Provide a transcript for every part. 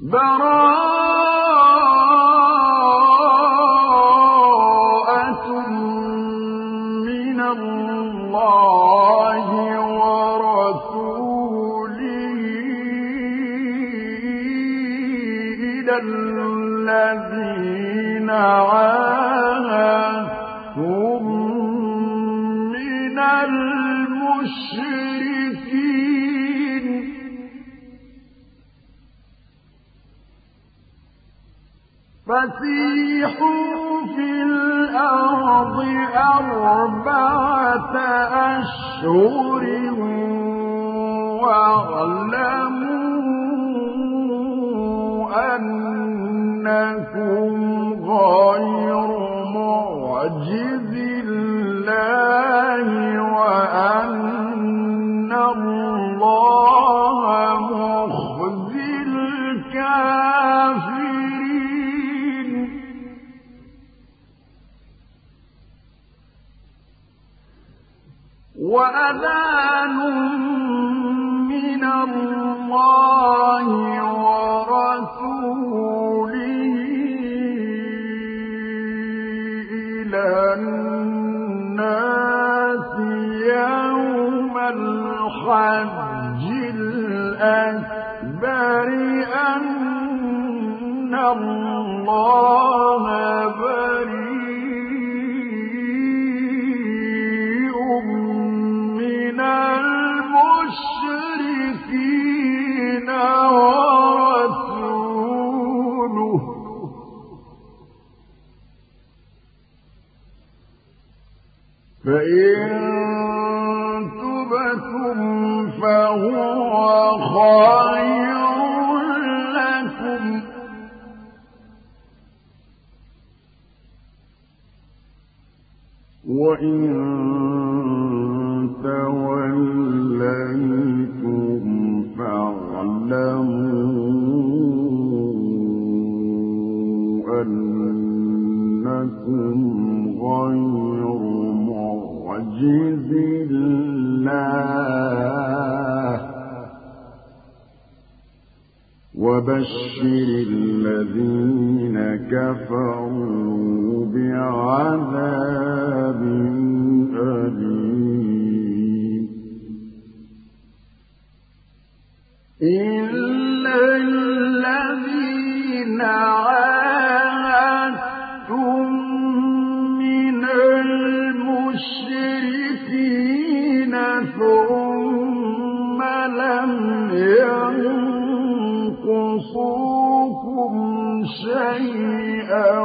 براءة من الله ورسوله إلى الذين عاهدتم من المشركين فسيحوا في الأرض 4 أشهر واعلموا أنكم غير معجز الله وأن الله مخزي الكافرين وأذان من الله ورسوله إلى الناس يوم الحج الأكبر أن الله بريء من المشركين ورسوله فإن تبتم فهو خير لكم وإن توليتم فاعلموا أنكم غير معجز الله وبشر الذين كفروا بعذاب أليم إلا الذين عاهدتم من المشركين ثم لم ينقصوكم شيئا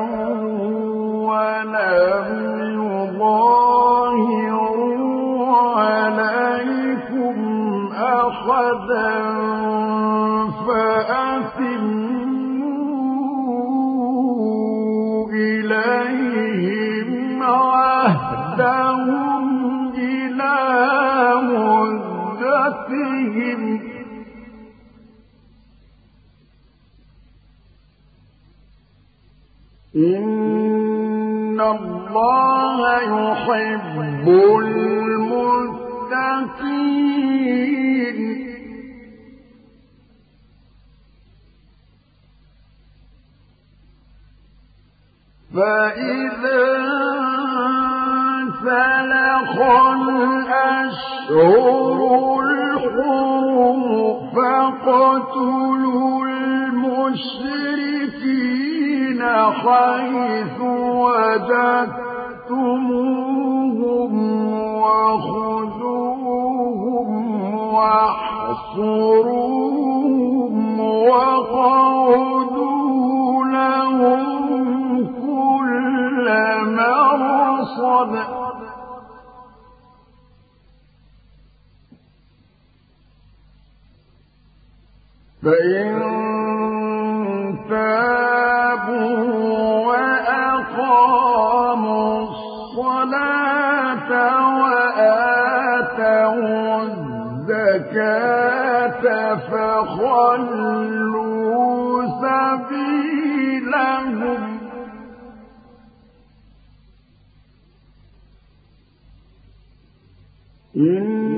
ولم يظاهروا عليكم أحدا فأتموا إليهم عهدهم إلى مدتهم إن الله يحب المتقين فإذا سلخ الأشهر الحرم فاقتلوا المشركين حيث وجدتموهم وخذوهم واحصروهم وقعدوا لهم كل مرصد فإن تابوا وأقاموا الصلاة وآتوا الزكاة فخلوا سبيلهم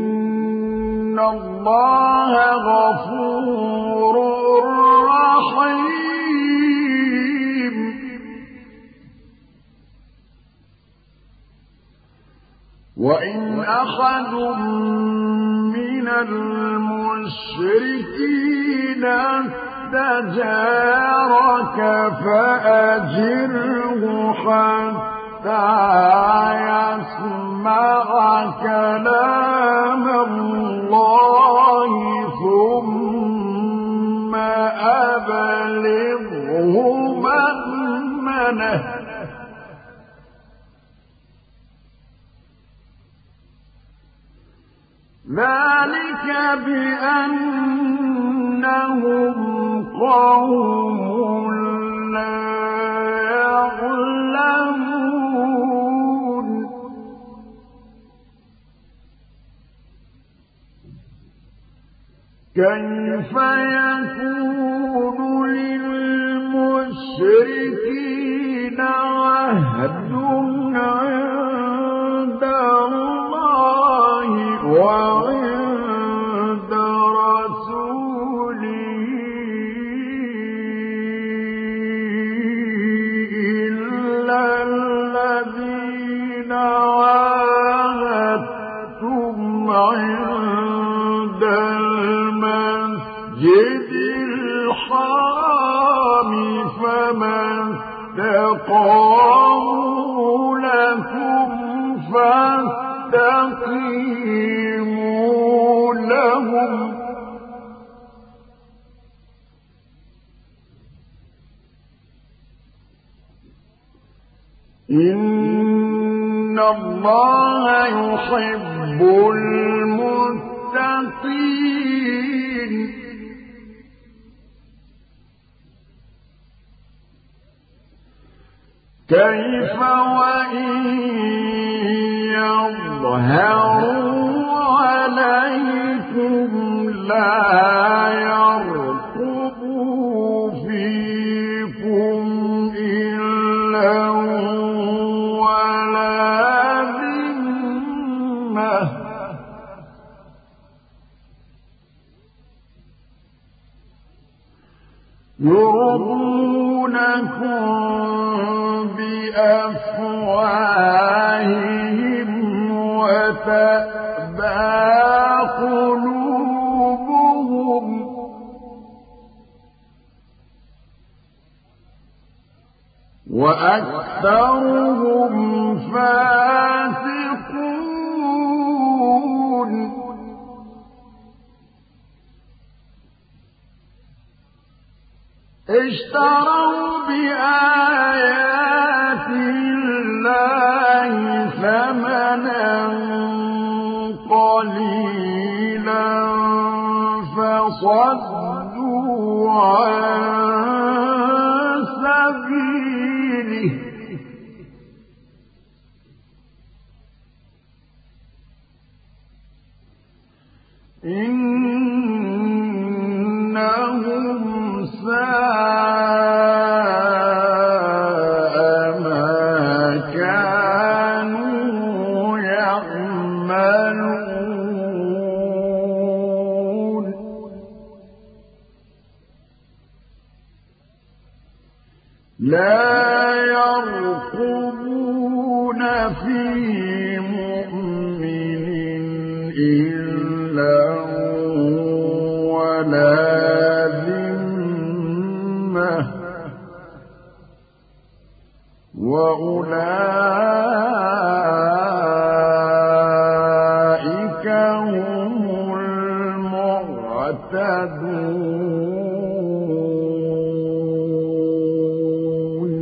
إن الله غفور رحيم وإن أحد من المشركين استجارك فأجره حتى يسمع كلام الله ثم أبلغه مأمنه ذلك بأنهم قوم لا يعلمون كيف يكون للمشركين عهد عند الله وعند رسوله إلا الذين عاهدتم عند المسجد الحرام فما استقاموا لكم فاستقيموا لهم إن الله يحب المتقين كيف وإن يظهروا عليكم لا يرقبوا فيكم إلا ولا ذمة يرضونكم بأفواههم وتأبى قلوبهم وأكثرهم فاسقون اشتروا بآيات الله ثمنا قليلا فصدوا عن سبيله إنهم ساء ما كانوا يعملون لا يرقبون في مؤمن إلا ولا وأولئك هم المعتدون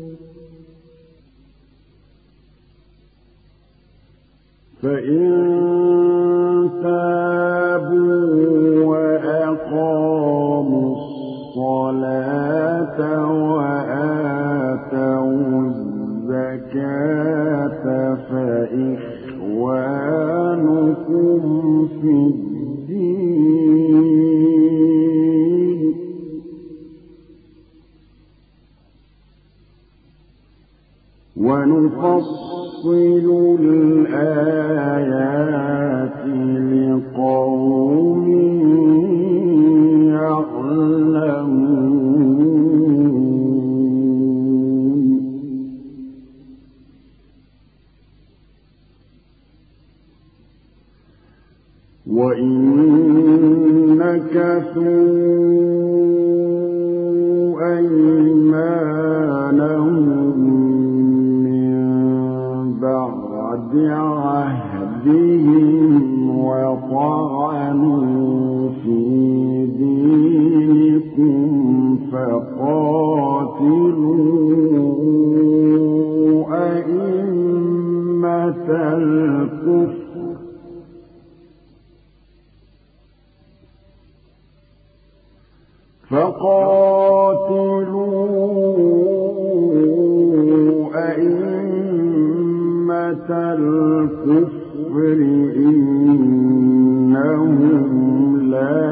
فإن تابوا وأقاموا الصلاة وآتوا الزكاة فإخوانكم في الدين ونفصل الآيات لقوم يعلمون أيمانهم من بعد عهدهم وطعنوا في دينكم فقاتلوا أئمة الكفر إنهم لا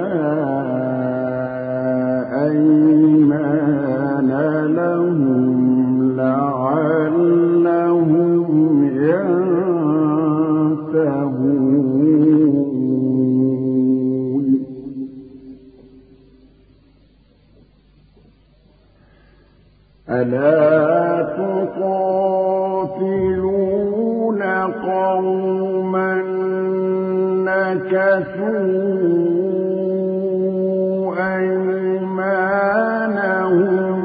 أيمان لهم لعلهم ينتهون ألا تقاتلون قوما نكثوا أيمانهم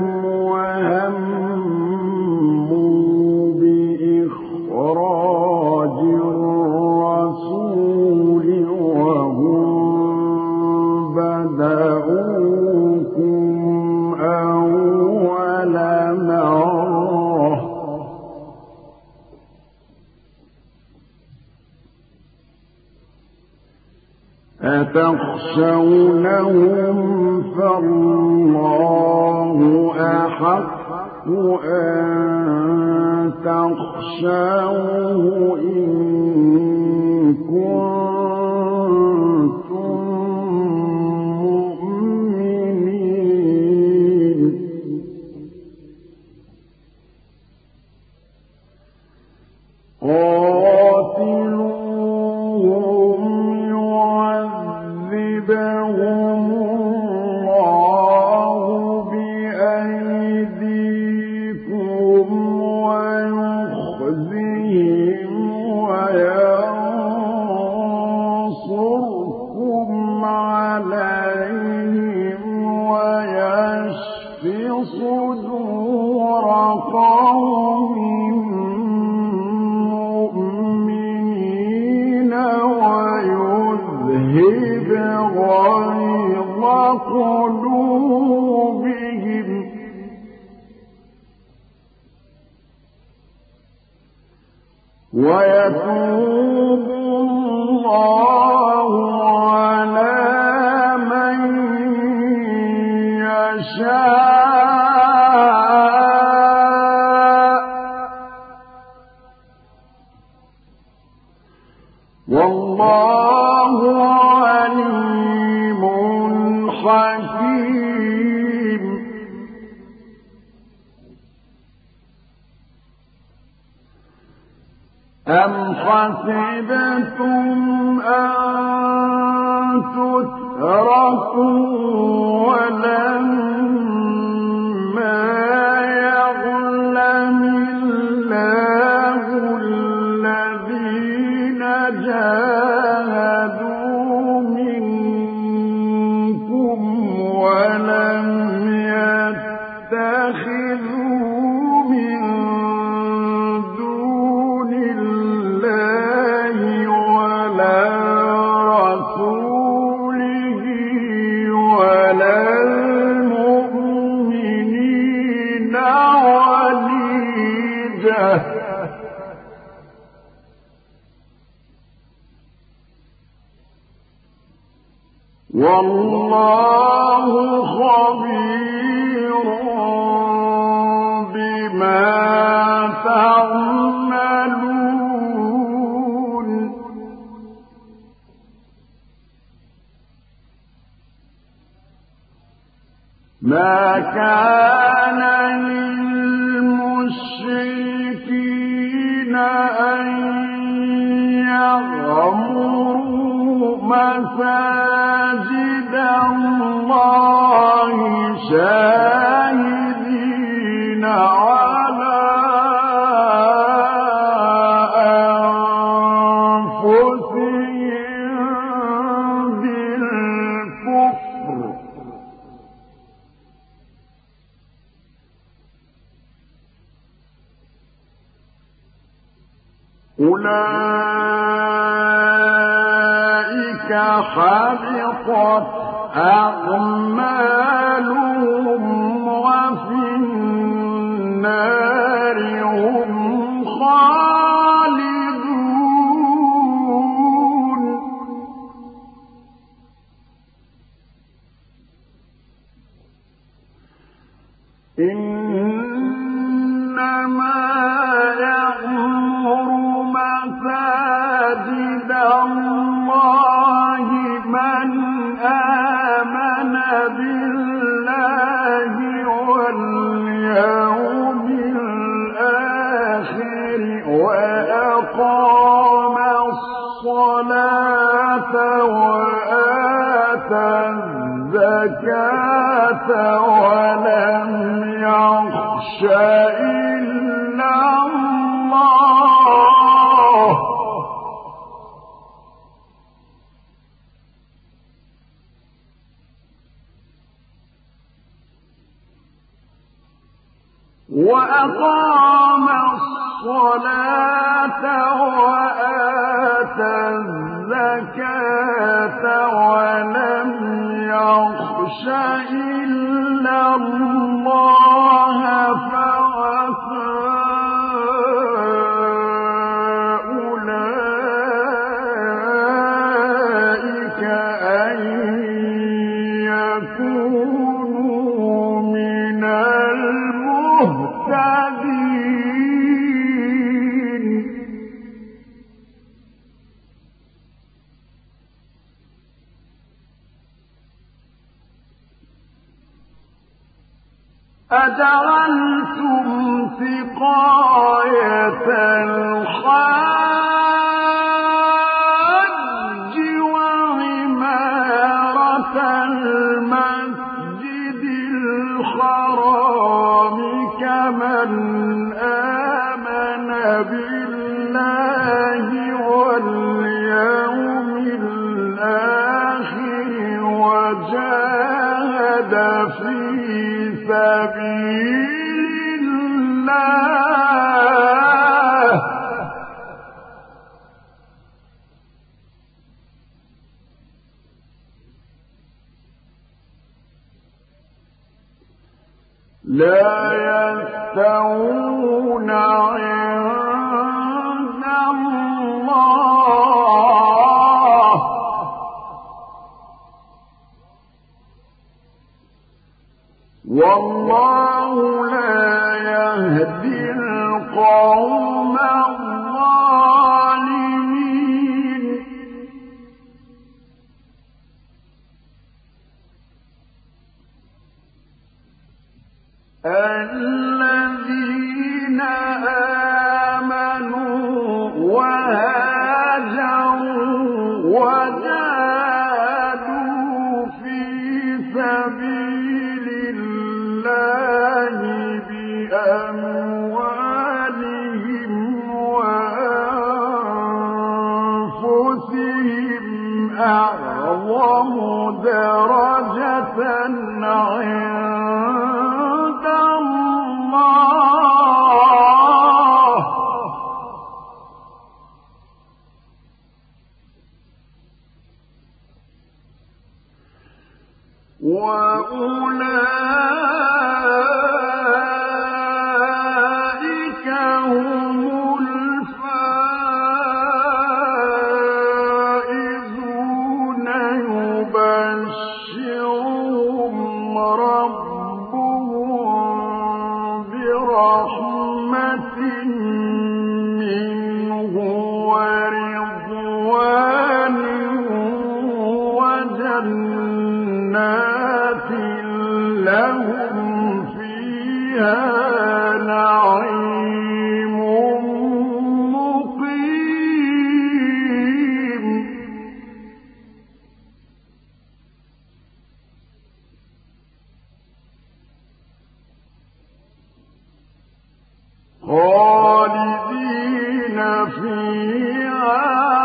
وهموا بإخراج الرسول وهم بدأوكم أول مرة أتخشونهم فالله أحق أن تخشوه إن كنتم مؤمنين قاتلوهم يعذبهم الله بأيديكم ويخزهم وينصركم عليهم ويشف صدور قوم مؤمنين ويذهب غيظ قلوبهم ويتوب الله على من يشاء والله عليم حكيم أم حسبتم أن تتركوا ولما يعلم الله الذين جاهدوا منكم ولم يتخذوا من دون الله ولا رسوله ولا المؤمنين وليجة والله خبير بما تعملون ما كان للمشركين أن يعمروا مساجد الله شاهدين على أنفسهم بالكفر أولئك حبطت أعمالهم وفي النار هم خالدون إنما يعمر مساجد الله من آمن بالله واليوم الآخر وأقام الصلاة وآتى الزكاة ولم يخش إلا الله وأقام الصلاة وآتى الزكاة ولم يخش إلا الله فعسى أولئك أن يكونوا من المهتدين أجعلتم سقاية الحاج وعمارة المسجد الحرام كمن آمن بالله واليوم الآخر وجاهد في سبيل الله لا يستوون عند الله والله لا يهدي القوم الظالمين الذين آمنوا وهاجروا وجاهدوا في سبيل الله بأموالهم وأنفسهم أعظم درجة عند الله وأولئك هم الفائزون يبشرهم ربهم برحمة منه ورضوان وجنات لهم فيها نعيم مقيم خالدين فيها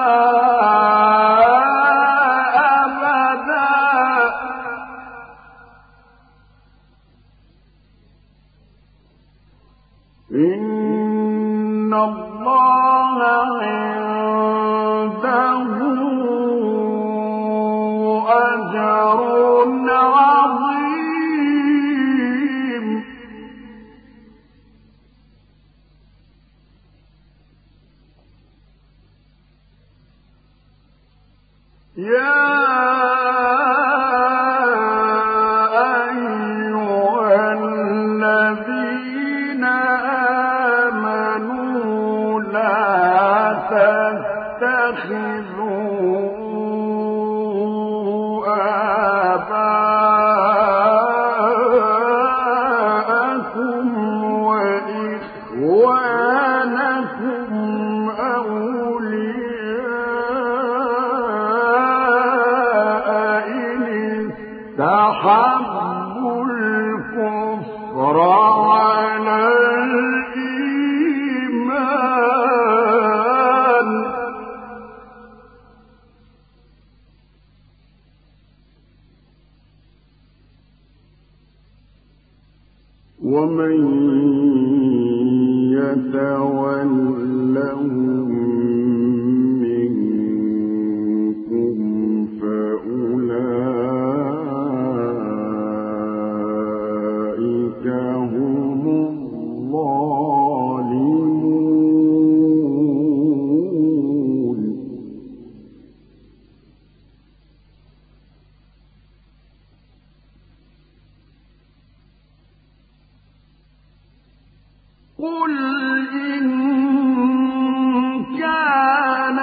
أبدا إن الله أحب الكفر على الإيمان ومن يتولهم منكم فأولئك هم الظالمون قل إن كان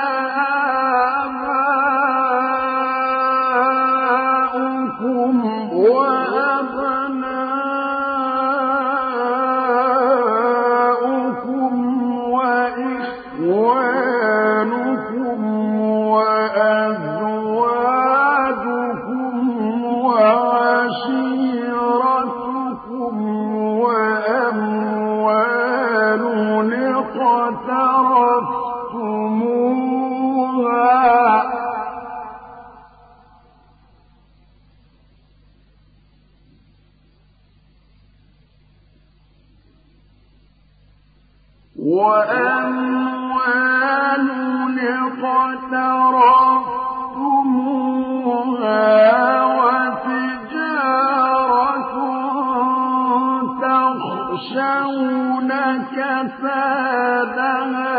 آباؤكم وأبناؤكم وإخوانكم وأزواجكم وعشيرتكم وأموال اقترفتموها وتجارة تخشون كسادها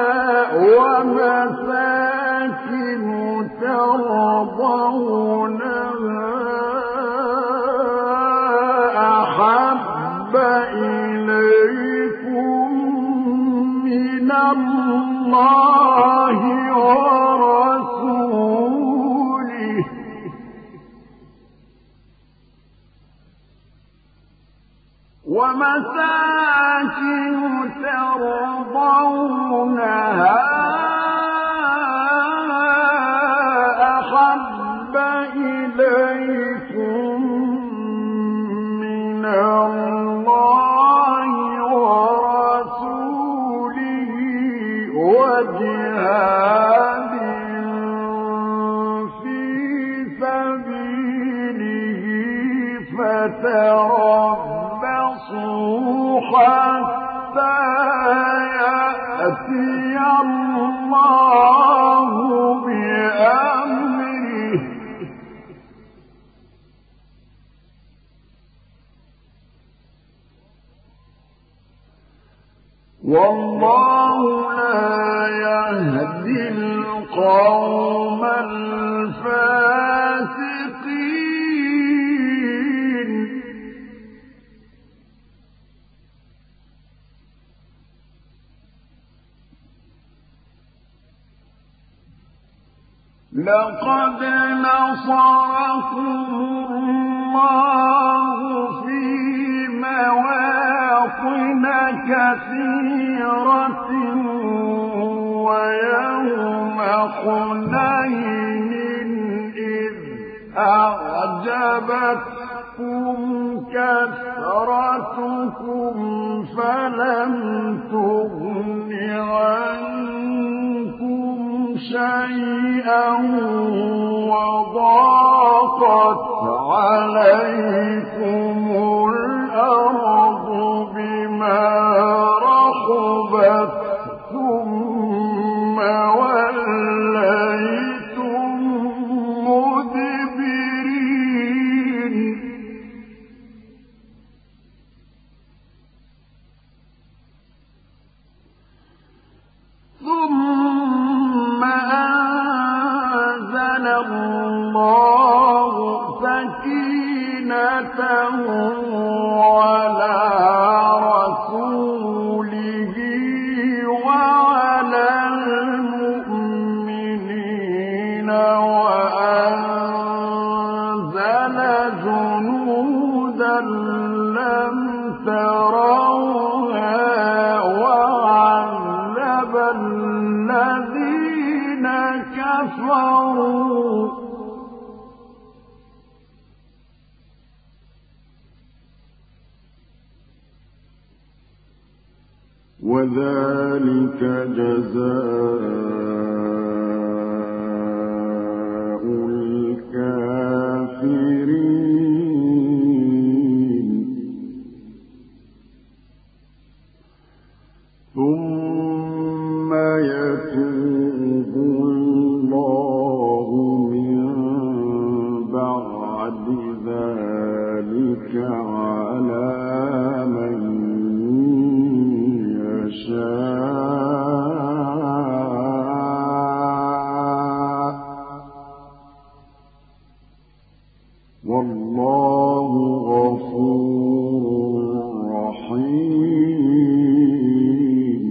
ومساكن ترضونها أحب إليكم من الله ورسوله ومساكن ترضونها أحب إليكم من الله ورسوله وجهاد في سبيله فتربصوا حتى يأتي الله بأمره والله لا يهدي القوم الفاسقين لقد نصركم الله في مواطن كثيرة ويوم حنين إذ أعجبتكم كثرتكم فلم تغن عنكم شيئا وضاقت عليكم الأرض بما رحبت ثم وليتم مدبرين ثم أنزل الله سكينته على رسوله وعلى المؤمنين وأنزل جنودا لم تروها وعذب الذين كفروا وذلك جزاء الكافرين ثم يتوب الله من بعد ذلك على من يشاء والله غفور رحيم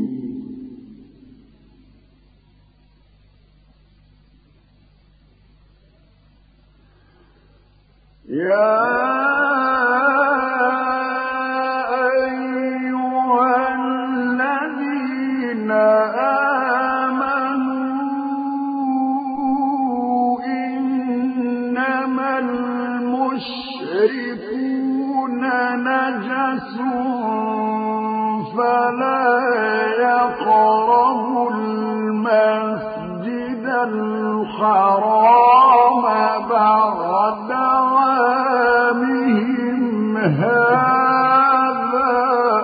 يا فلا يقربوا المسجد الحرام بعد عامهم هذا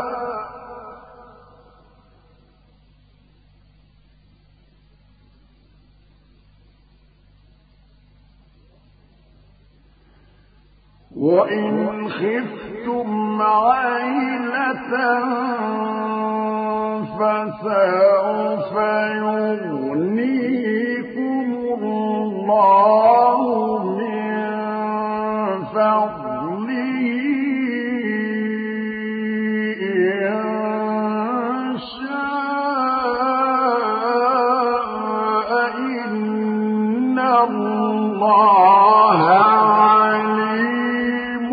وإن خفتم عيلة فسوف يغنيكم الله من فضله إن شاء إن الله عليم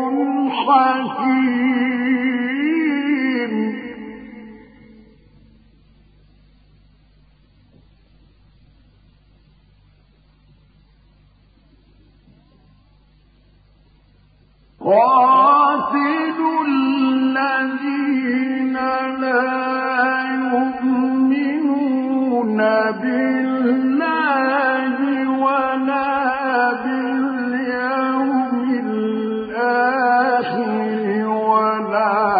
حكيم قاتلوا الذين لا يؤمنون بالله ولا باليوم الآخر ولا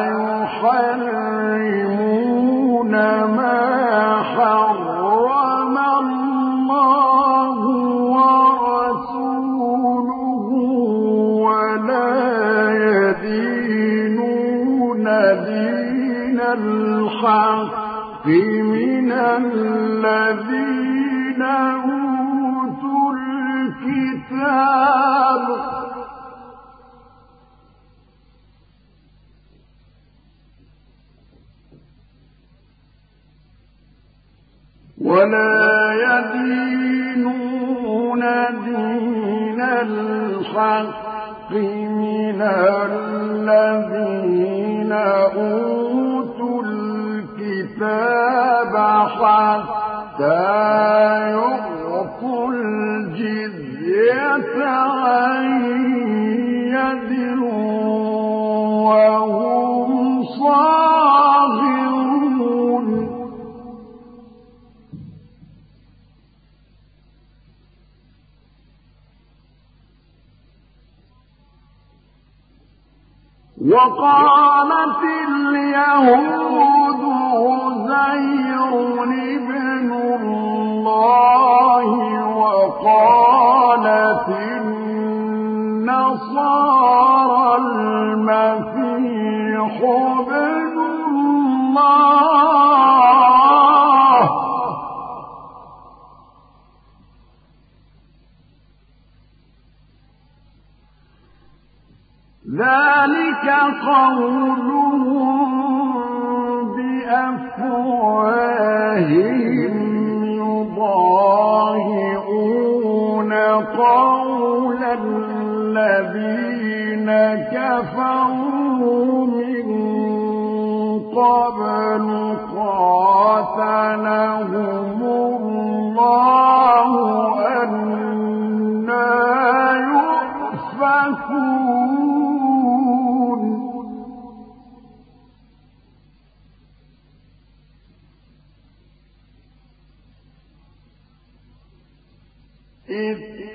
يحرمون ما حرم الله ورسوله ولا يدينون دين الحق من الذين أوتوا الكتاب دين الحق من الذين أوتوا الكتاب حتى يعطوا الجزية عن يد وهم صاغرون وقالت اليهود عزير ابن الله وقالت النصارى المسيح ابن الله ذلك قولهم بأفواههم يضاهئون قول الذين كفروا من قبل قاتلهم الله أنى يؤفكون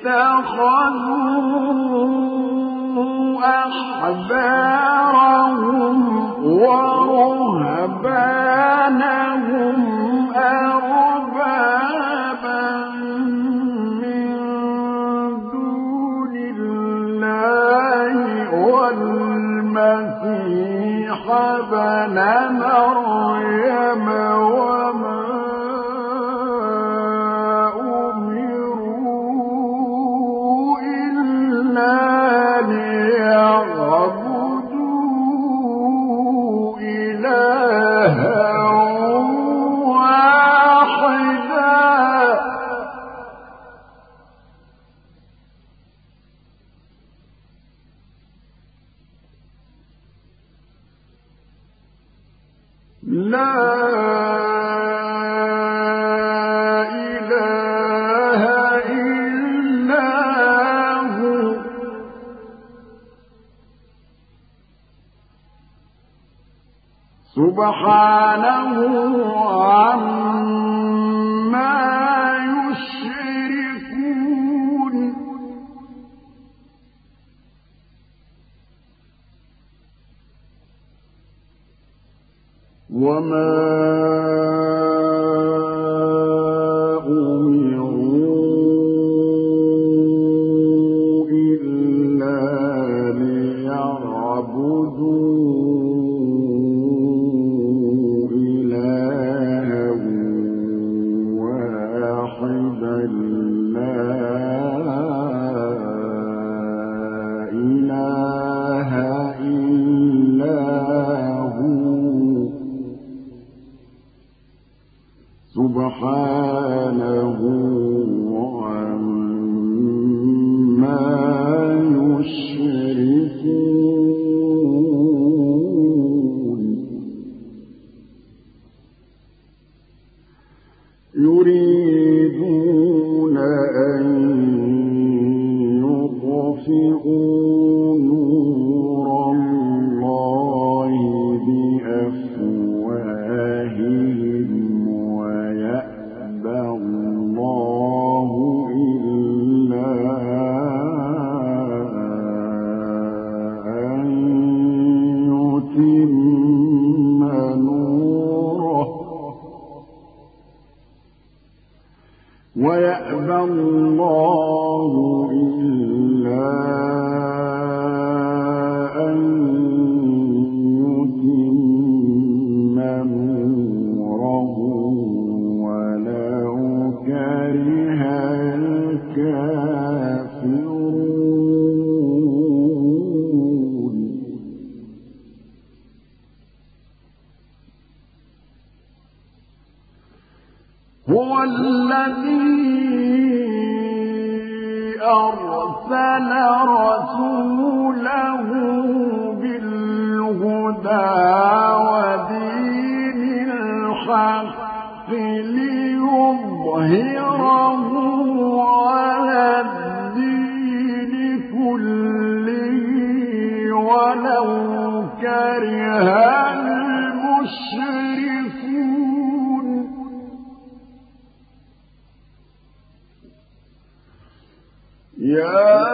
اتخذوا أحبارهم ورهبانهم أربابا من دون الله والمسيح ابن مريم وما أمروا إلا ليعبدوا إلها واحدا لا إله إلا هو سبحانه عما يشركون وما أمروا إلا ليعبدوا إلها واحدا لا إله إلا هو سبحانه عما يشركون يريدون أن يطفئوا نور الله بأفواههم ويأبى الله إلا أن يتم نوره ويأبى الله إلا أن يتم نوره ولو كره الكافرون هو الذي أرسل رسوله بالهدى ودين الحق ليظهره على الدين كله ولو كره المشركون يا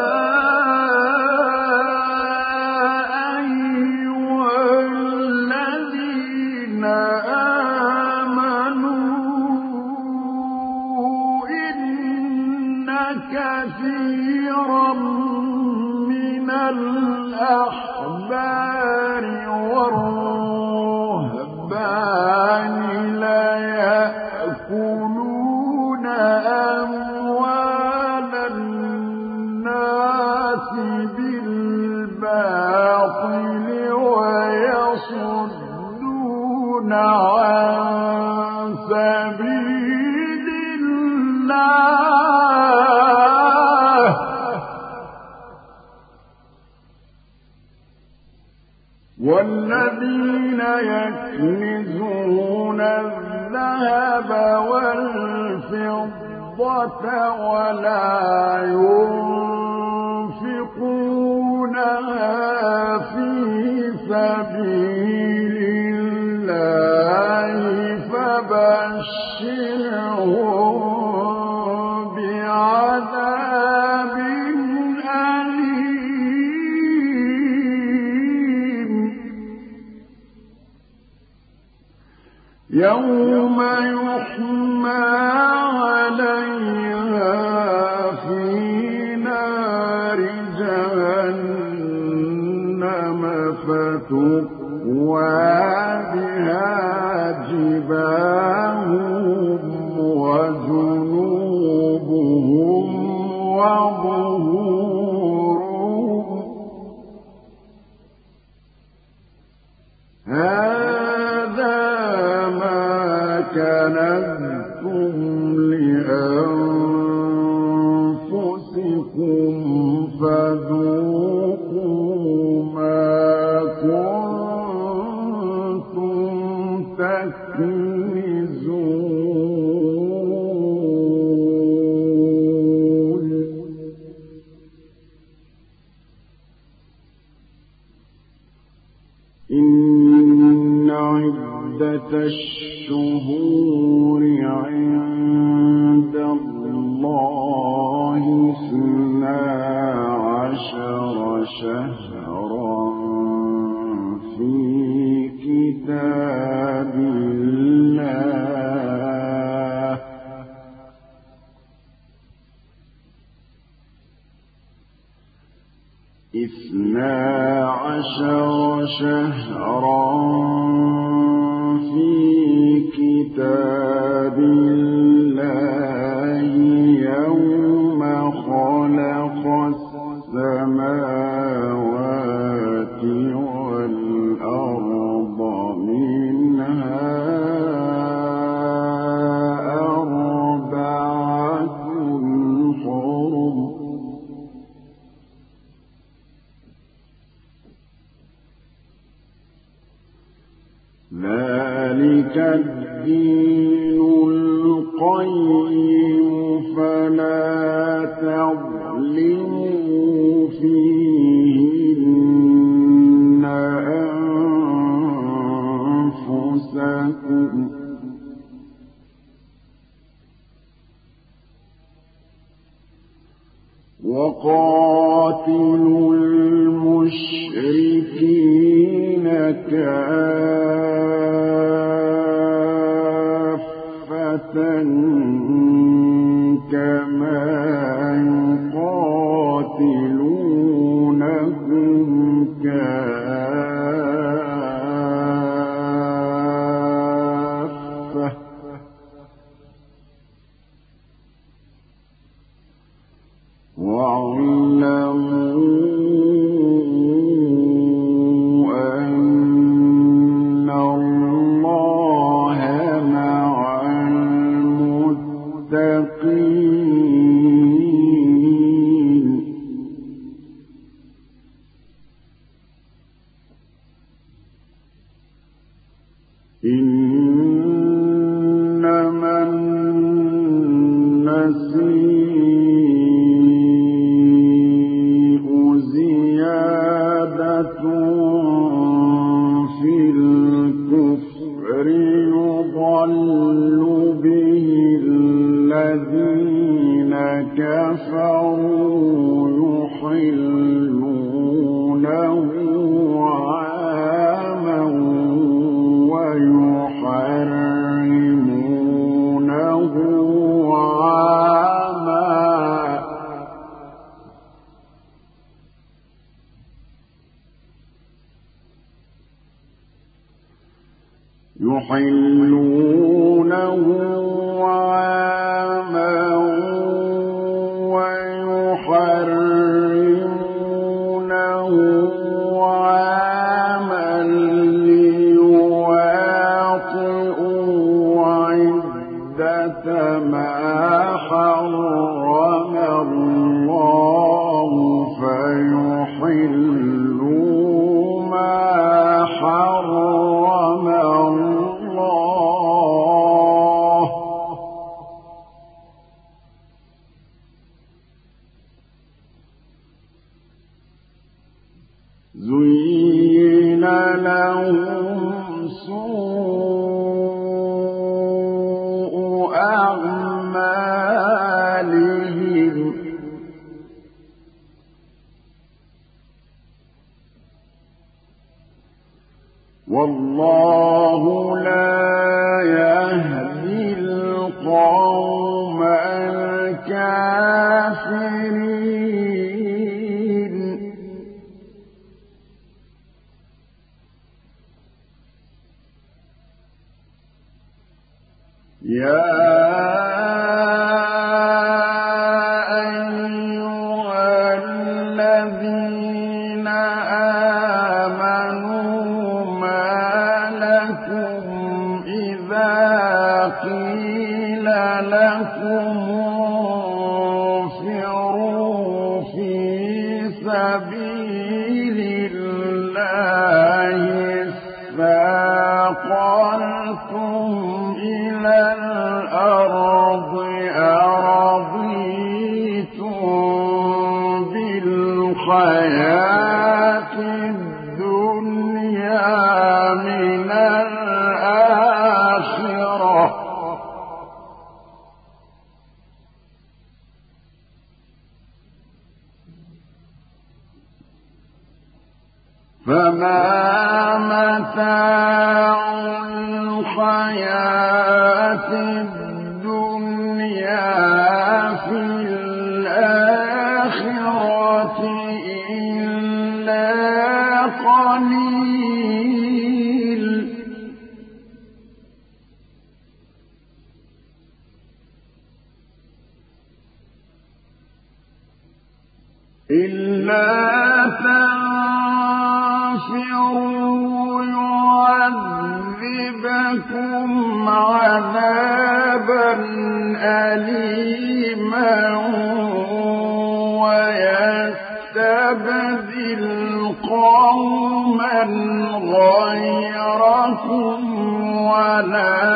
أيها الذين آمنوا إن كثيرا من الأحبار والرهبان ليأكلون أموال الناس بالباطل ويصدون عن سبيل الله والذين يكنزون الذهب والفضة ولا ينفقونها في سبيل الله فبشرهم بعذاب يوم يحمى عليها في نار جهنم فتكوى بها جباههم وجنوبهم وظهورهم هذا ما كنزتم لأنفسكم فذوقوا ما كنتم تكنزون إن عدة الشهور عند الله 12 شهرا في كتاب الله 12 شهرا في كتاب الله يوم خلق السماوات والأرض منها 4 حرم ذلك الدين القيم فلا تظلموا فيهن أنفسكم وقاتلوا المشركين كافة كما يقاتلونكم كافة واعلموا أن الله مع المتقين إنما النسيء زيادة في الكفر يضل به الذين كفروا يحلونه عاما ويحرمونه عاما ويحرمونه عاما ليواطئوا عدة ما حرم الله فيحلوا ما حرم الله زين لهم سوء أعمالهم والله لا الكافرين يا أيها الذين آمنوا ما لكم إذا قيل لكم انفروا في سبيل الله اثاقلتم إلى الأرض أرضيتم بالحياة الدنيا من الآخرة فما متاع الحياة الدنيا في الآخرة إلا قليل إلا تنفروا يعذبكم عذابا أليما ويستبدل قوما غيركم ولا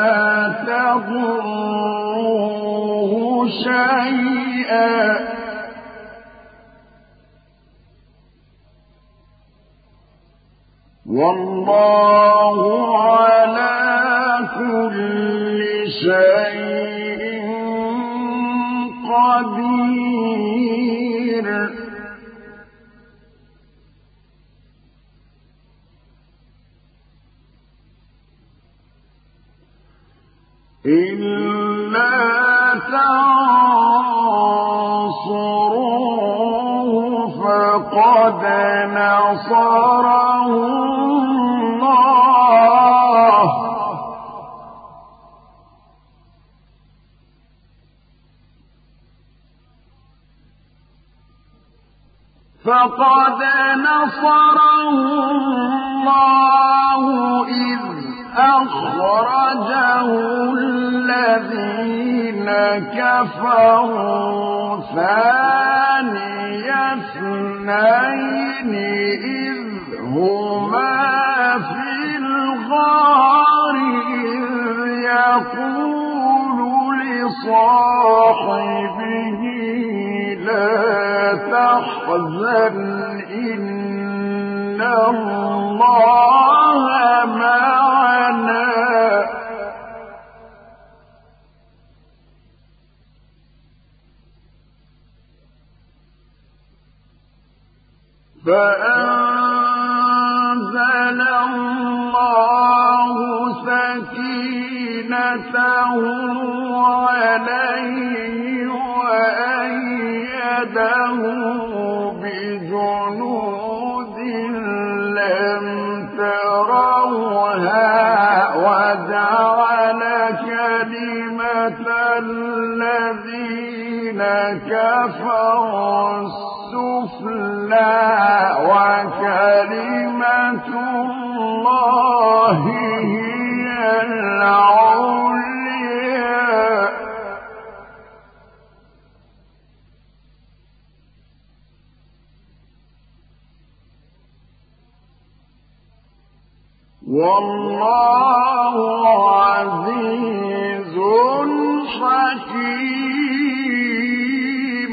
تضروه شيئا والله على كل شيء قدير إلا تنصروه فقد نصره الله إذ أخرجه الذين كفروا ثاني اثنين إذ هما في الغار يقول لصاحبه لا تحزن إن الله معنا فأنزل الله سكينته عليه وأيده بجنود لم تروها وجعل كلمة الذين كفروا السفلى وكلمة الله هي العليا والله عزيز حكيم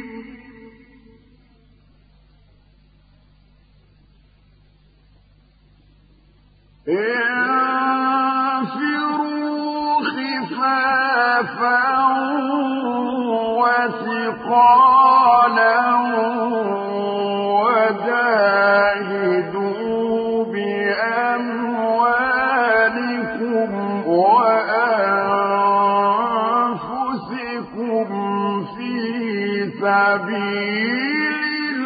انفروا خفافا وثقالا وجاهدوا بأموالكم وأنفسكم في سبيل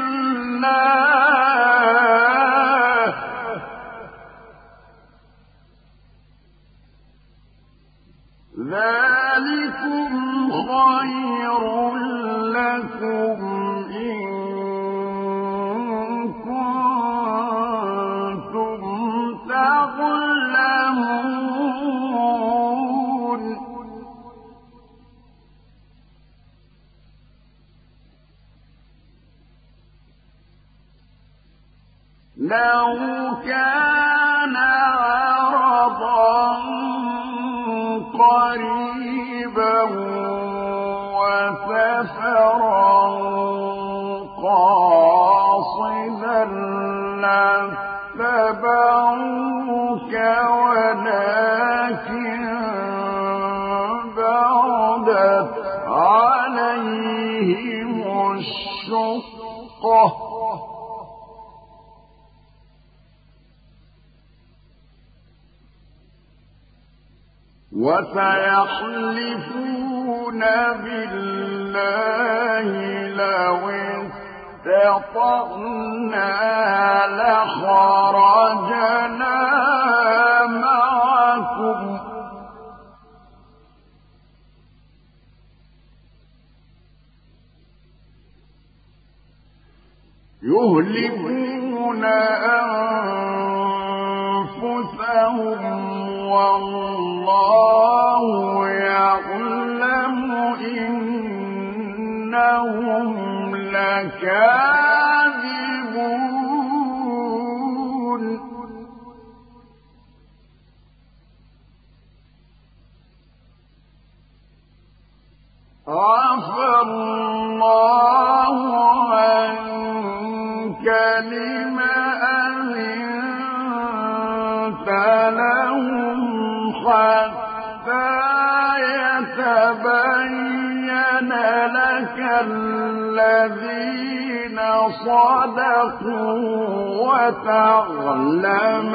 الله ذلكم خير لكم إن كنتم تعلمون لو كان عرضا قريبا وسفرا قاصدا لاتبعوك ولكن بعدت عليهم الشقة وسيحلفون بالله لو استطعنا لخرجنا معكم يهلكون أنفسهم والله يعلم إنهم لكاذبون عفى الله عنك لم أذنت لهم حتى يتبين لك الذين صدقوا وتعلم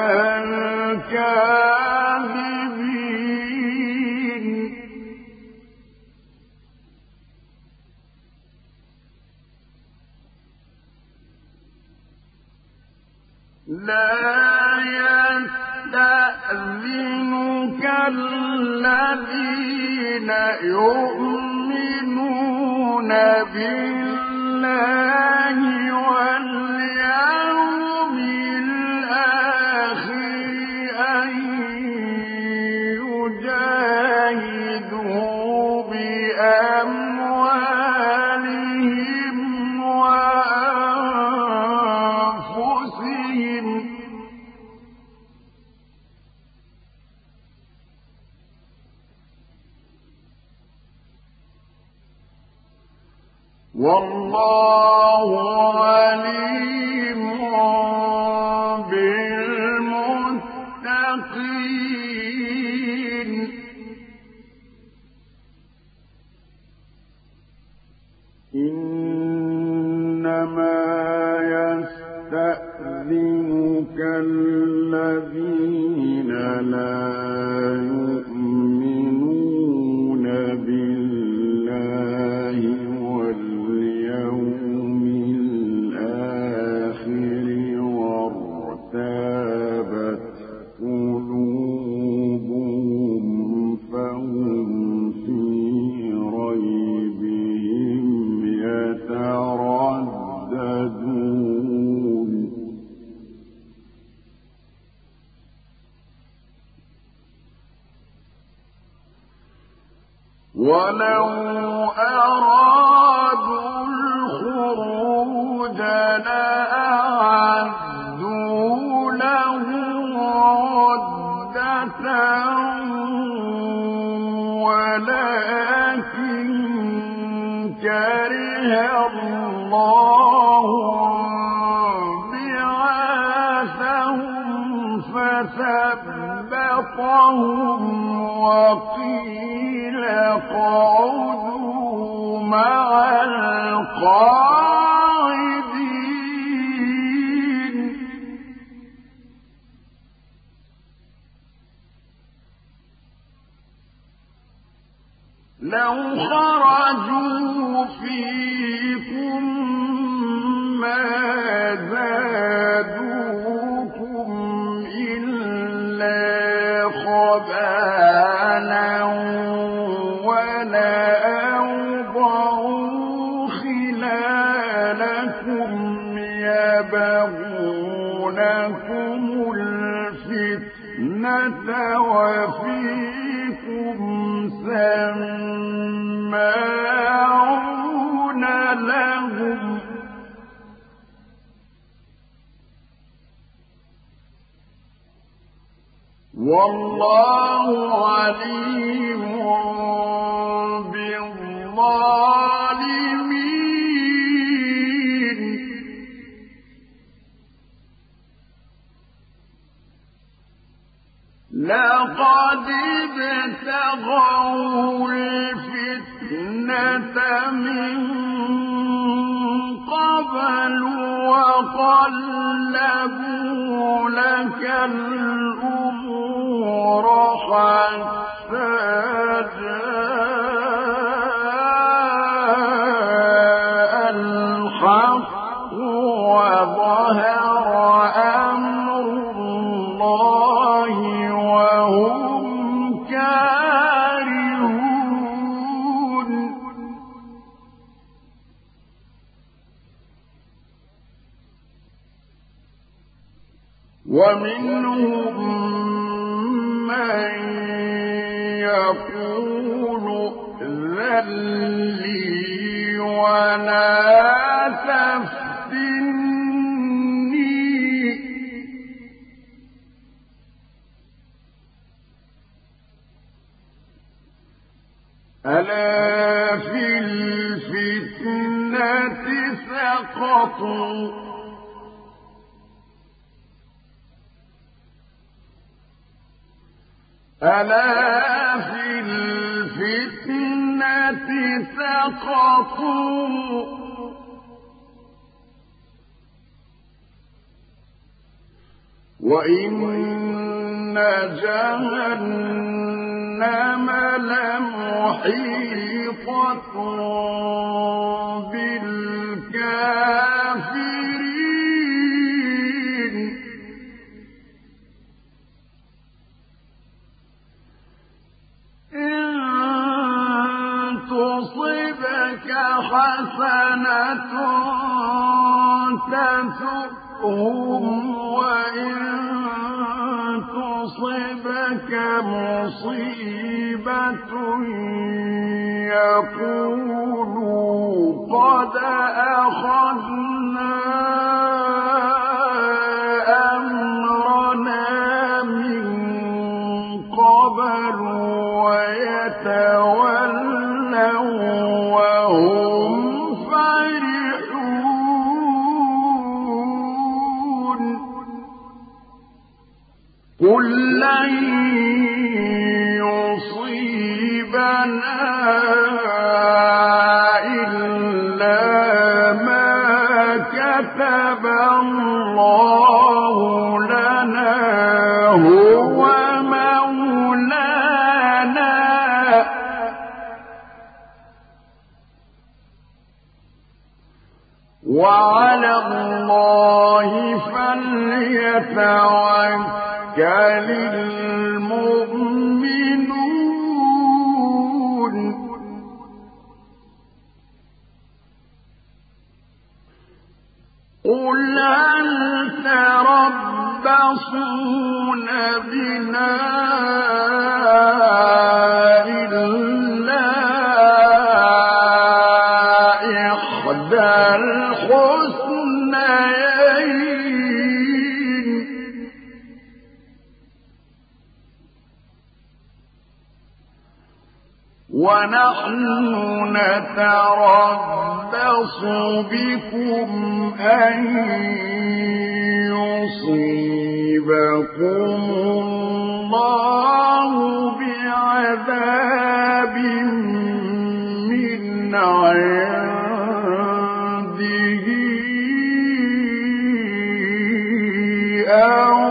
الكاذبين لا يستأذنك الذين يؤمنون بالله واليوم الآخر أن يجاهدوا بأموالهم وأنفسهم والله عليم بالمتقين إنما يستأذنك الذين لا يؤمنون بالله واليوم الآخر وارتابت قلوبهم فهم في ريبهم يترددون ولو أرادوا الخروج لأعدوا له عدة ولكن كره الله بعاثهم فثبطهم وقيل اقعدوا مع القاعدين لو خرجوا فيكم ما زادوكم إلا خبالا ولأوضعوا خلالكم يبغونكم الفتنة وفيكم سماعون لهم والله عليم بالظالمين لقد ابتغوا الفتنة من قبل وقلبوا لك الأمور حتى جاء الحق وظهر أمر الله وهم كارهون ومنهم من يقول ائذن لي ولا تفتني ألا في الفتنة سقطوا ألا في الفتنة سقطوا وإن جهنم لمحيطة بالكافرين إن تصبك حسنة تسؤهم وإن تصبك مصيبة يقولوا قد أخذنا أمرنا من قبل ويتولوا وهم فرحون قل لن يصيبنا إلا ما كتب الله لنا هو مولانا وعلى الله فليتوكل المؤمنون قل هل تربصون بنا إلا إحدى الحسنيين ونحن نتربص بكم أن يصيبكم الله بعذاب من عنده أو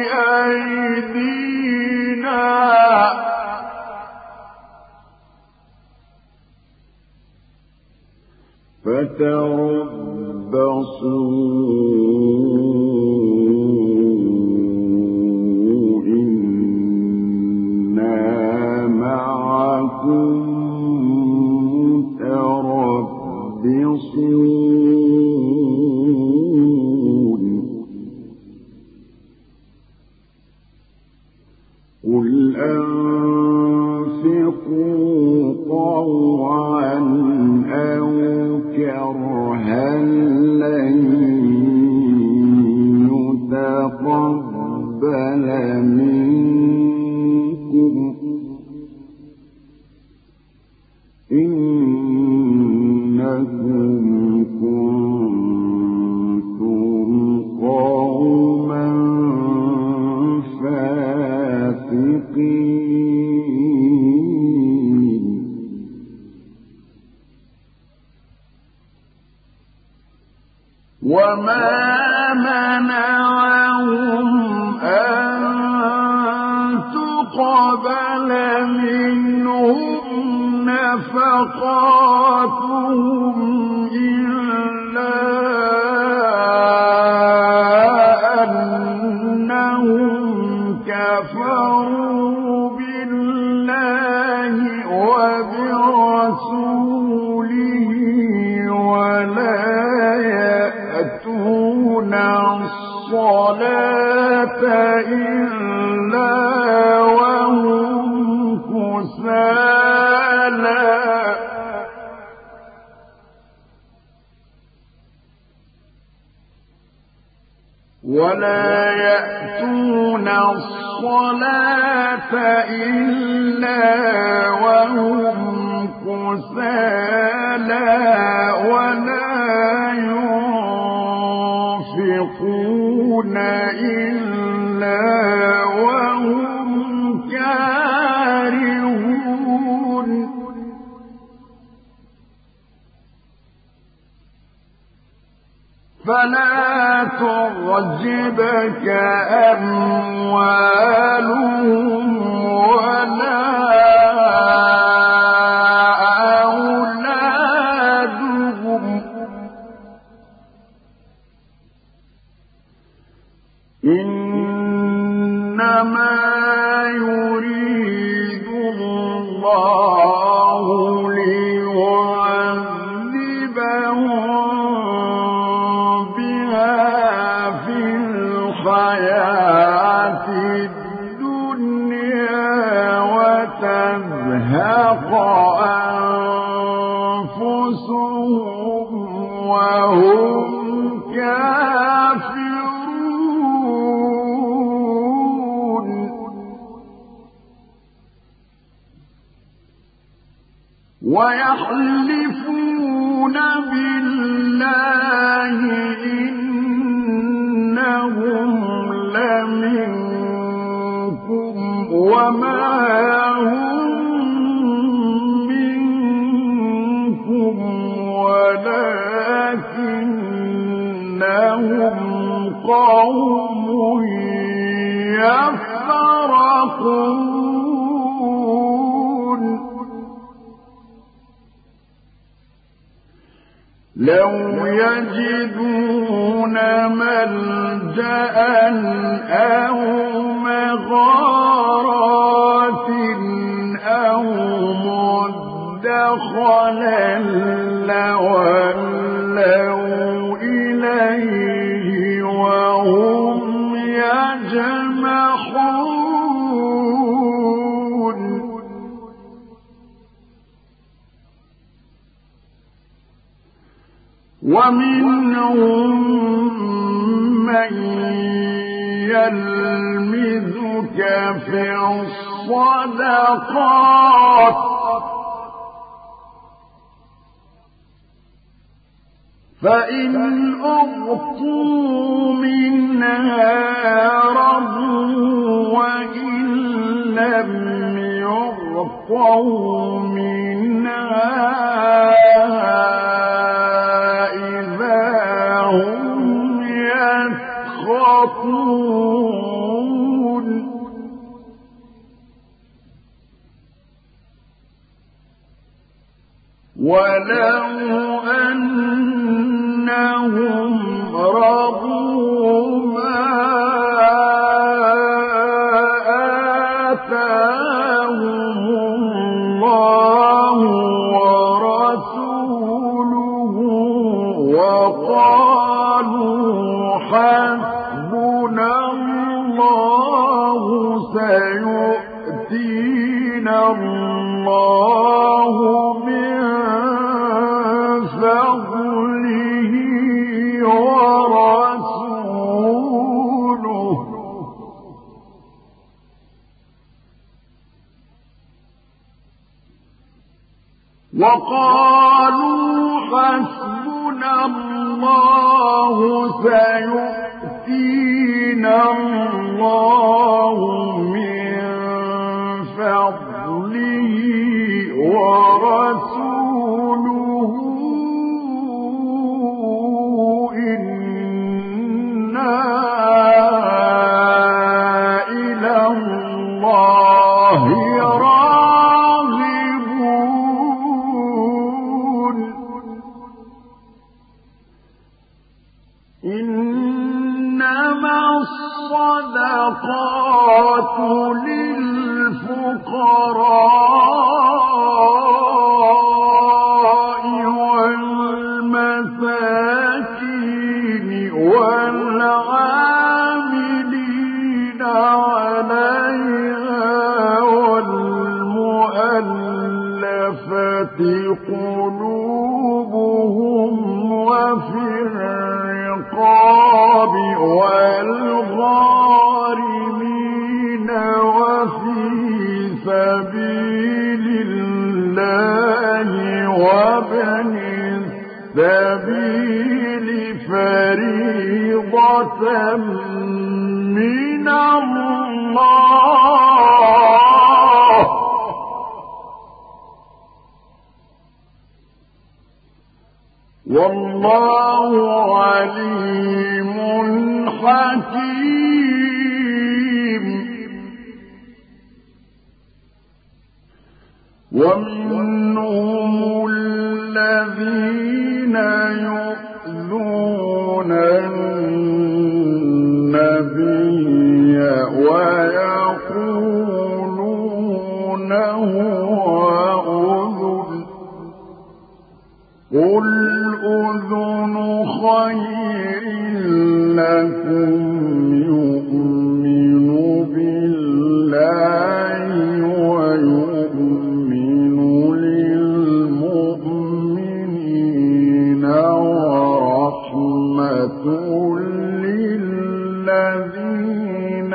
بأيدينا فتربصوا إنا معكم متربصون قل أنفقوا طوعا أو كرها لن يتقبل منكم إنكم كنتم قوما فاسقين وما منعهم أن تقبل منهم نفقاتهم إلا أنهم كفروا بالله وبرسوله ولا يأتون الصلاة إلا وهم كسالى ولا ينفقون إلا وهم كارهون فلا تعجبك أموالهم ولا أولادهم إنما يريد الله ليعذبهم في الحياة الدنيا وتزهق أنفسهم وهم كافرون ويحلفون بالله إنهم لمنكم وما هم منكم ولكنهم قوم يفرقون لو يجدون ملجأ أو مغارات أو مدخلا لولوا إليه وهم يجمحون ومنهم من يلمزك في الصدقات فإن أعطوا منها رضوا وإن لم يعطوا منها إذا هم يسخطون ولو أن سيؤتينا الله من فضله ورسوله وقالوا حسبنا الله سيؤتينا الله من فضله ورسوله إنا إلى الله راغبون إنما الصدقات للفقراء والمساكين والعاملين عليها والمؤلفة قلوبهم وفي الرقاب والغارمين وفي سبيل الله وابن السبيل فريضة من الله والله عليم حكيم ومنهم الذين يؤذون النبي ويقولون هو أذن قل أذن خير لكم يؤمن بالله ويؤمن للمؤمنين ورحمة للذين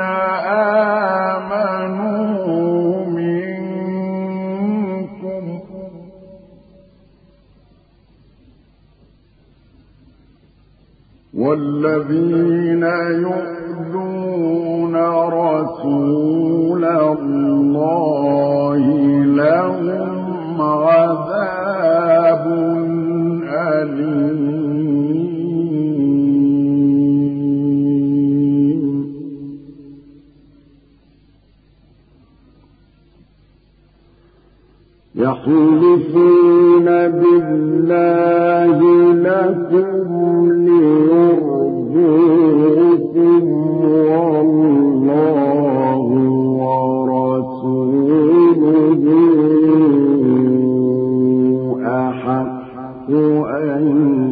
آمنوا منكم والذين يؤذون رسول الله لهم عذاب أليم يحلفون بالله لكم ليرضوكم والله ورسوله أحق أن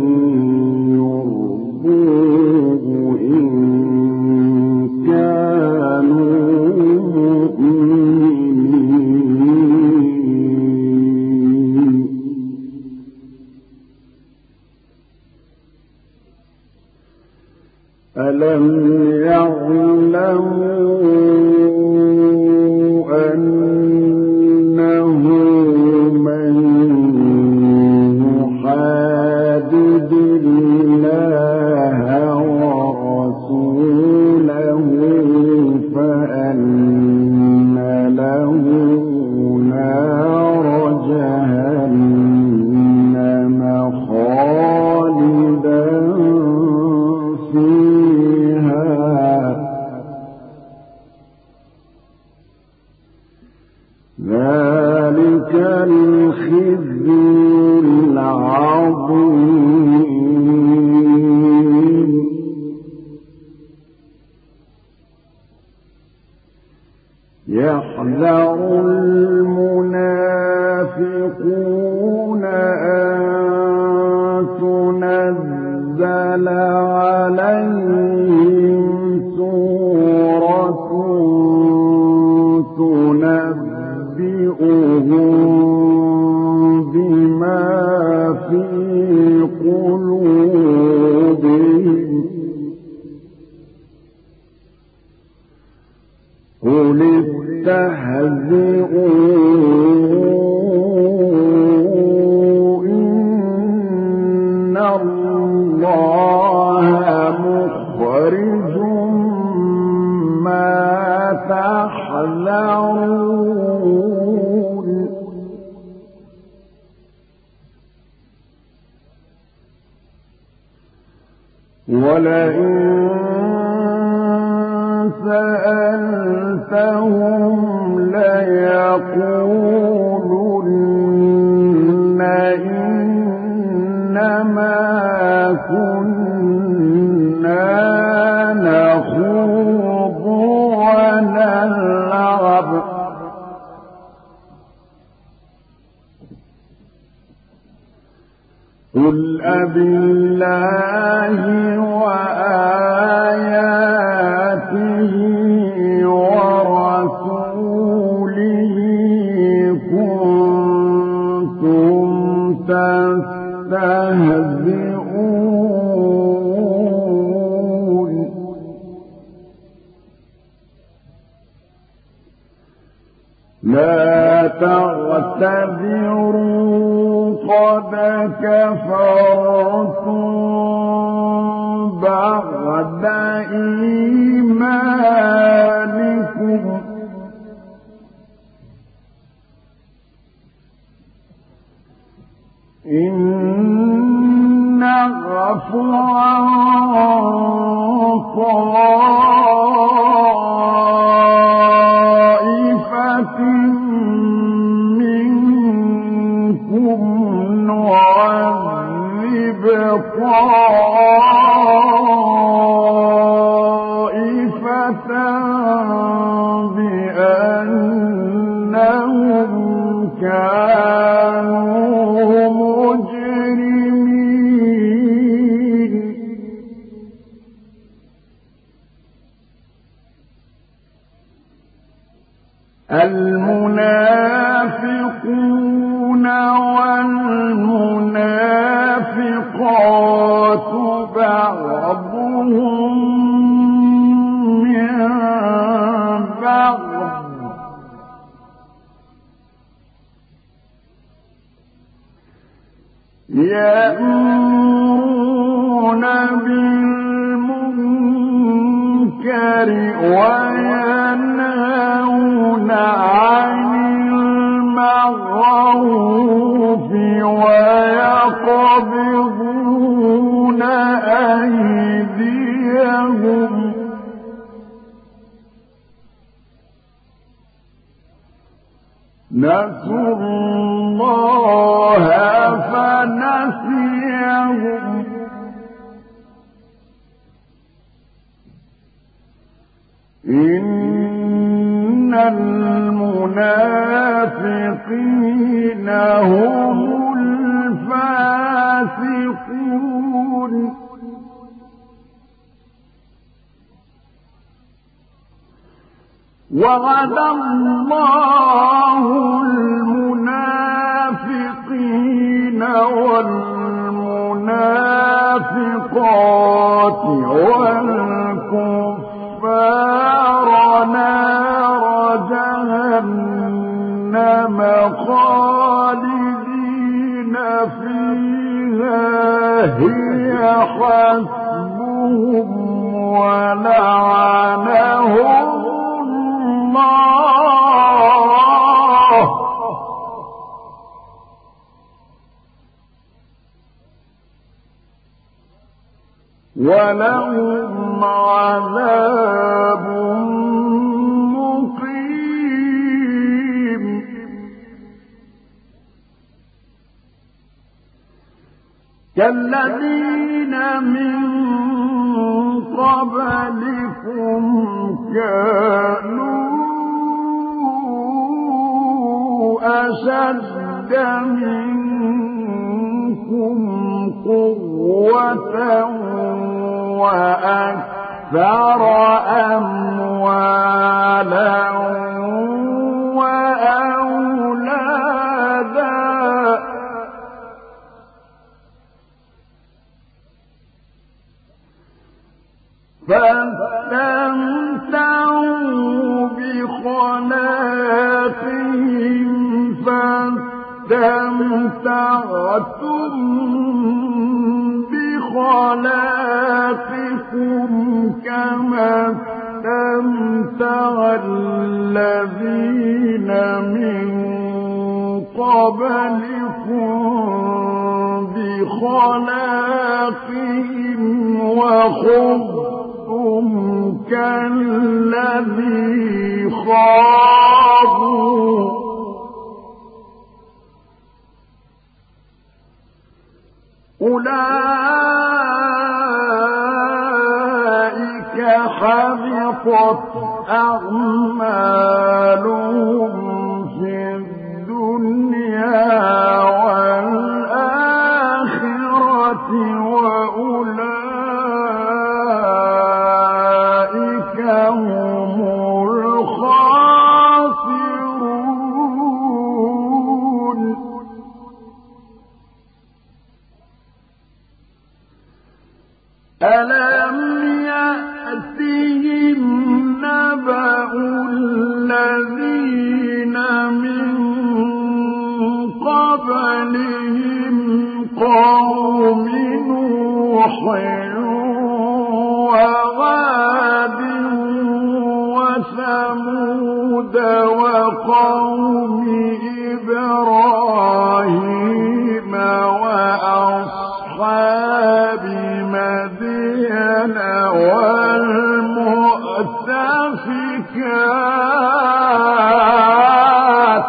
يرضوه إن كانوا مؤمنين ألم يعلموا أنه من يحادد الله ورسوله فأن له نار جهنم خالدا ذلك الخزي العظيم يحذر المنافقون أن تنزل عليهم سورة قل استهزئوا إن الله مخرج ما تحذرون ولئن سألتهم ليقولن إنما كنا نخوض ونلعب قل أبالله وآياته ورسوله كنتم تستهزئون لا تعتذروا قد كفرتم بعد إيمانكم إن نعفو عن طائفة منكم نعذب طائفة بأنهم كانوا مجرمين المنافقون والمنافقات بعضهم من بعض يأمرون بالمنكر وينهون عن المعروف ويقبضون أيديهم نسوا الله فنسيهم إن المنافقين هم الفاسقون وعد الله المنافقين والمنافقات والكفار نار جهنم خالدين فيها هي حسبهم ولعنهم الله ولهم عذاب مقيم كالذين من قبلكم كانوا أشد منكم قوة وأكثر أموالا وأولادا فاستمتعوا الذين من قبلكم بخلاقهم وخضتم كالذي خاضوا أولئك حبطت أعمالهم في الدنيا والآخرة وأولئك هم الخاسرون ألم يأتهم نبأ الذين من قبلهم قوم نوح وعاد وثمود وقوم إبراهيم وأصحاب مدين والمؤتفكات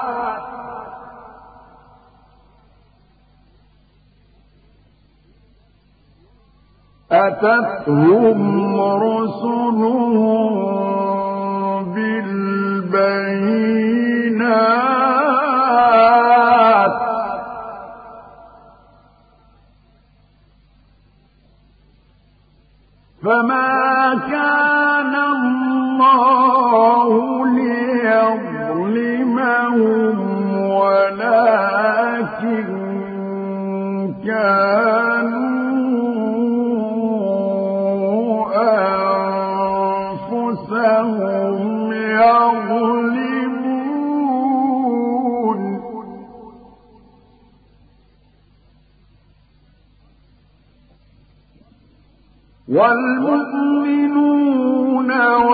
أتتهم رسلهم بالبينات فما كان الله ليظلمهم ولكن كانوا أنفسهم يظلمون والمؤمنون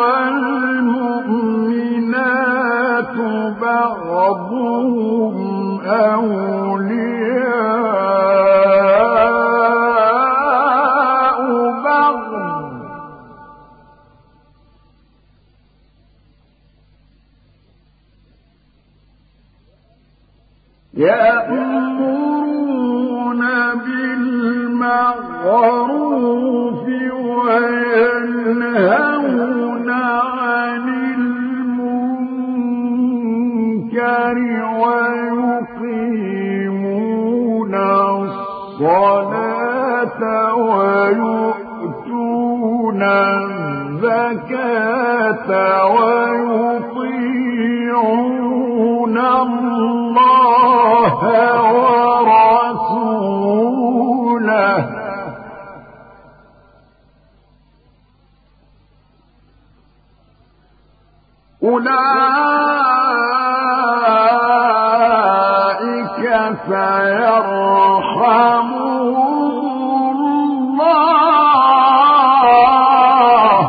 والمؤمنات بعضهم أولياء بعض يأمرون بالمعروف وينهون عن المنكر ويقيمون الصلاة ويؤتون الزكاة ويطيعون الله ورسوله أولئك سيرحمهم الله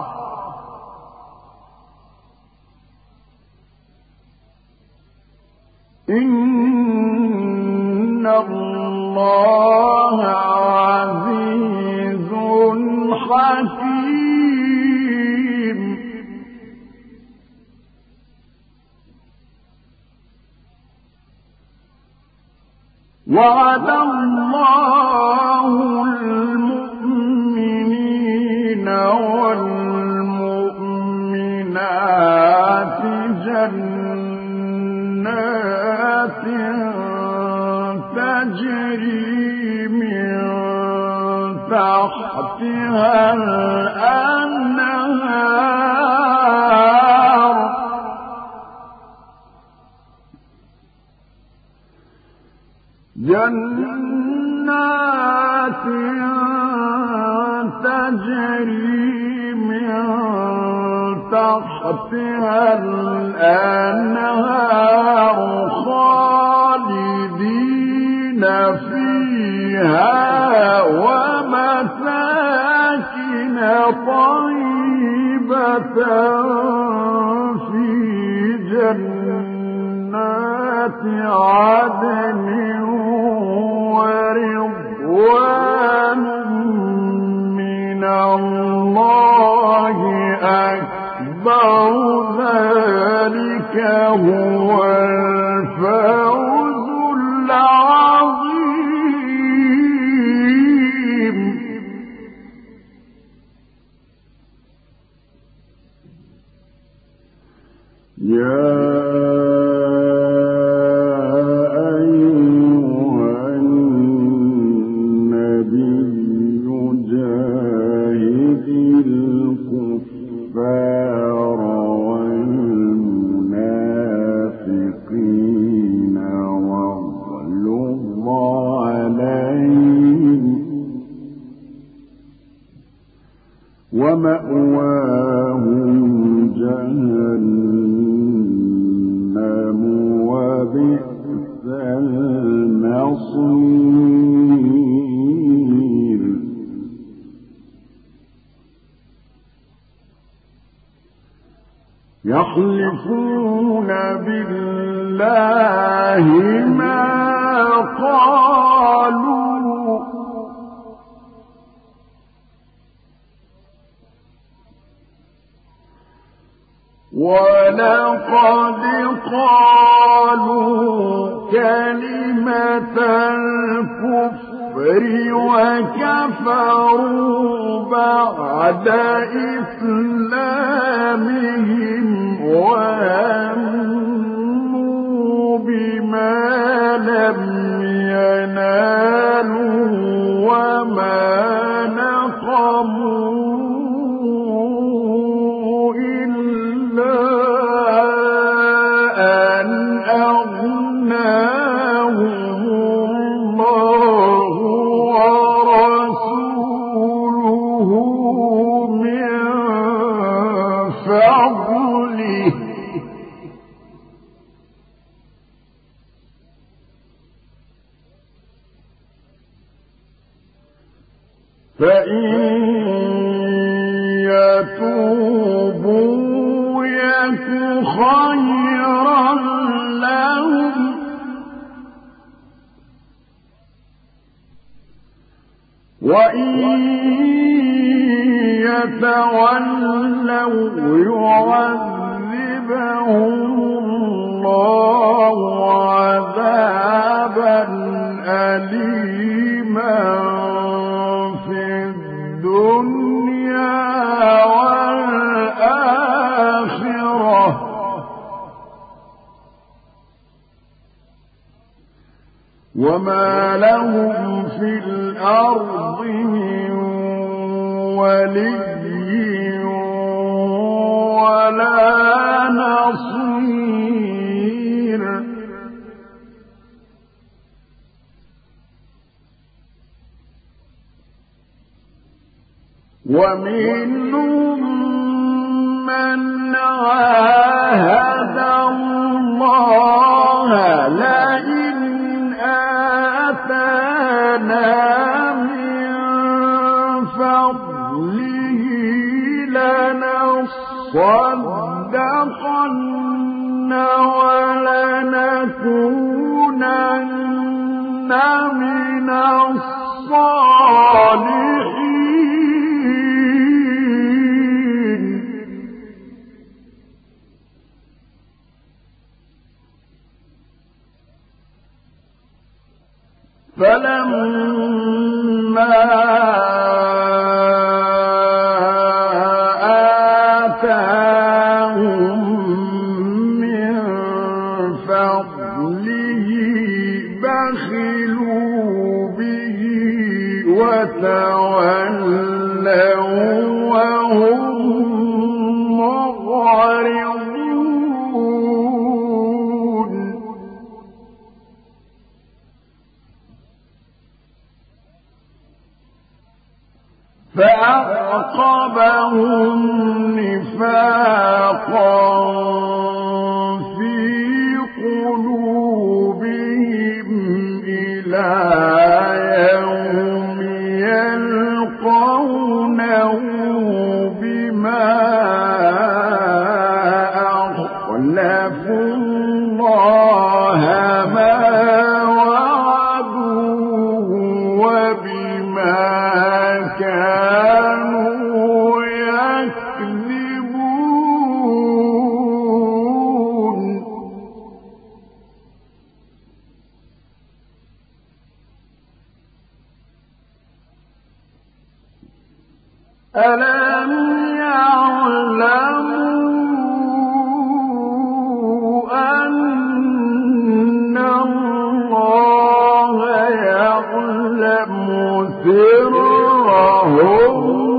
إن الله عزيز حكيم وعد الله المؤمنين والمؤمنات جنات تجري من تحتها الأنهار جنات تجري من تحتها الأنهار خالدين فيها ومساكن طيبة في جنات عدن ورضوان من الله أكبر ذلك هو الفوز العظيم يا ومأواهم جهنم وبئس المصير يحلفون بالله ما قالوا ولقد قالوا كلمة الكفر وكفروا بعد إسلامهم وهموا بما لم ينالوا وما نقموا فإن يتوبوا يك خيرا لهم وإن يتولوا يعذبهم الله عذابا أليما الدنيا والآخرة وما لهم في الأرض من ولي ولا نصير ومنهم من عاهد الله لئن آتانا من فضله لنصدقن ولنكونن من الصالحين فلما آتاهم من فضله بخلوا به وتولوا وهم معرضون فأعقبهم نفاقا في قلوبهم إلى يوم يلقونه بما ألم يعلموا أن الله يعلم سرهم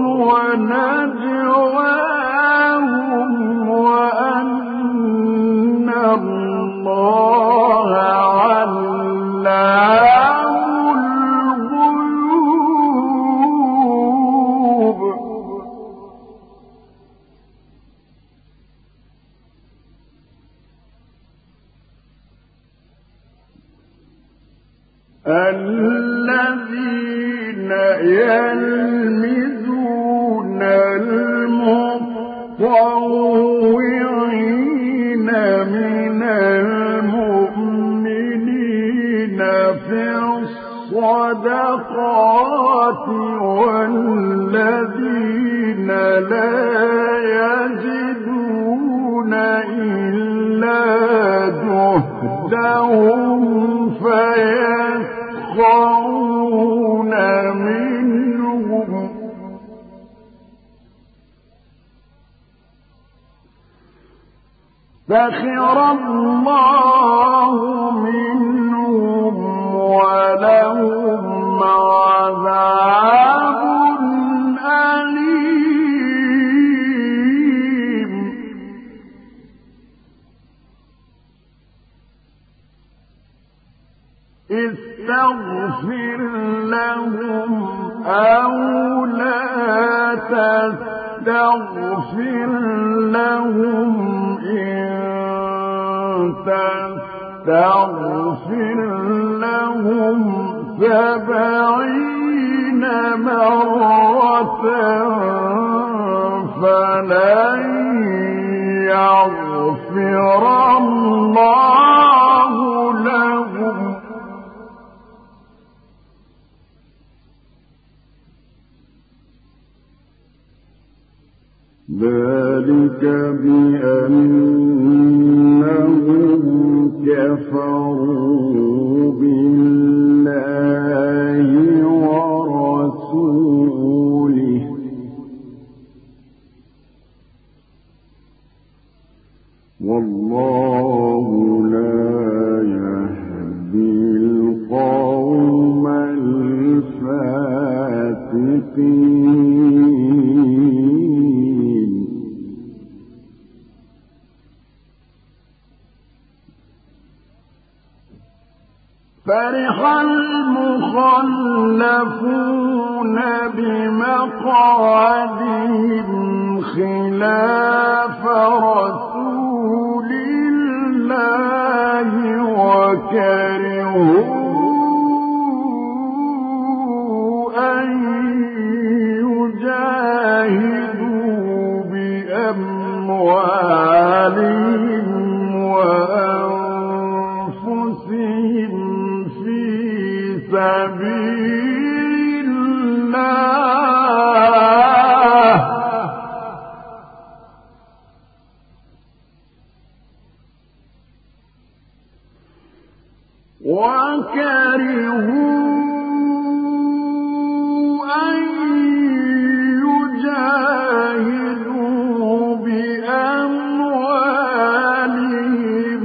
ونجواهم وأن الله علام الغيوب. الذين يلمزون المطوعين من المؤمنين في الصدقات والذين لا يجدون إلا جهدهم فيسخرون منهم سخر الله منهم ولهم عذاب أليم. استغفر لهم أو لا تستغفر لهم إن تستغفر لهم 70 مرة فلن يغفر الله لهم. ذلك بأنهم كفروا بالله ورسوله والله لا يهدي القوم الفاسقين. فرح المخلفون بمقعدهم خلاف رسول الله وكرهوا أن يجاهدوا بأموالهم وأنفسهم في سبيل الله وكرهوا أن يجاهدوا بأموالهم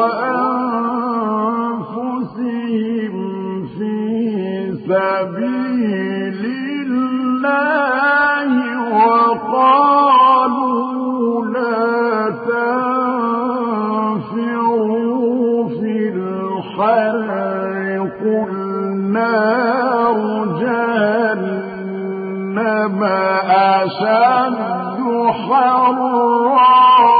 وأنفسهم في سبيل الله وقالوا لا تنفروا في الحر قل نار جهنم أشد حرا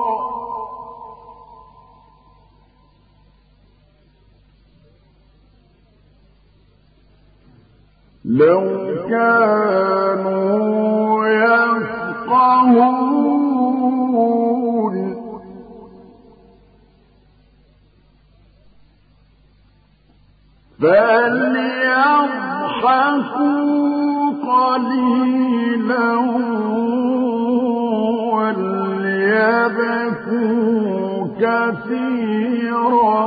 لو كانوا يفقهون فليضحكوا قليلا وليبكوا كثيرا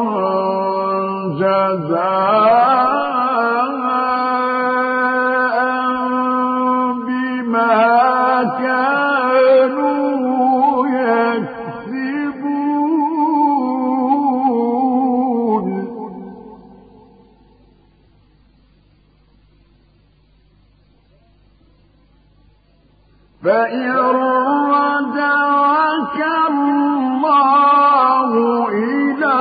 جزاء بما فإن رجعك الله إلى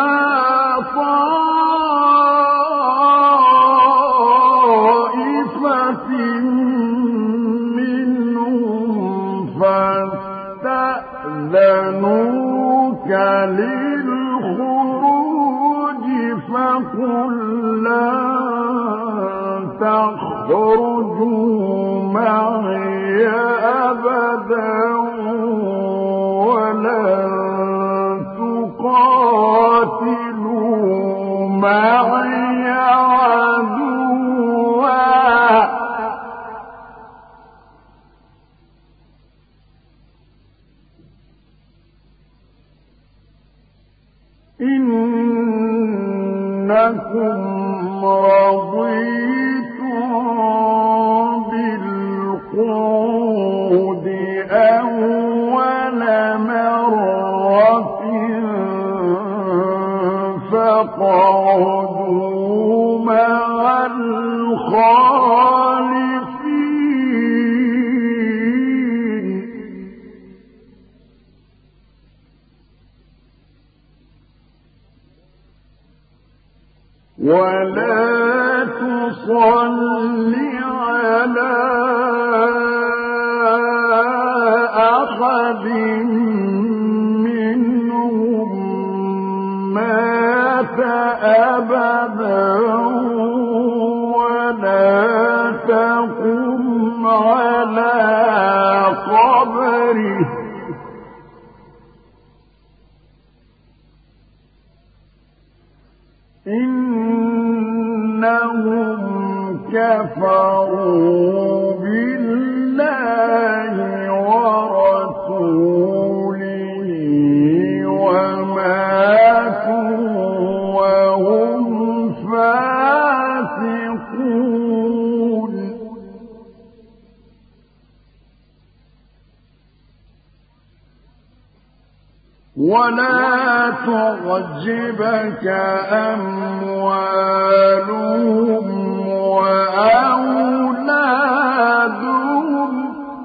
طائفة منهم فاستأذنوك للخروج فقل لا تخرجوا معي أبدا ولن تقاتلوا معي عدوا إنكم رضيتم بالقعود أول مرة فاقعدوا مع الخالفين ولا تصل على أحد منهم مات أبدا ولا تقم على قبره إنهم كفروا بالله ورسوله وماتوا وهم فاسقون ولا تعجبك أموالهم وأولادهم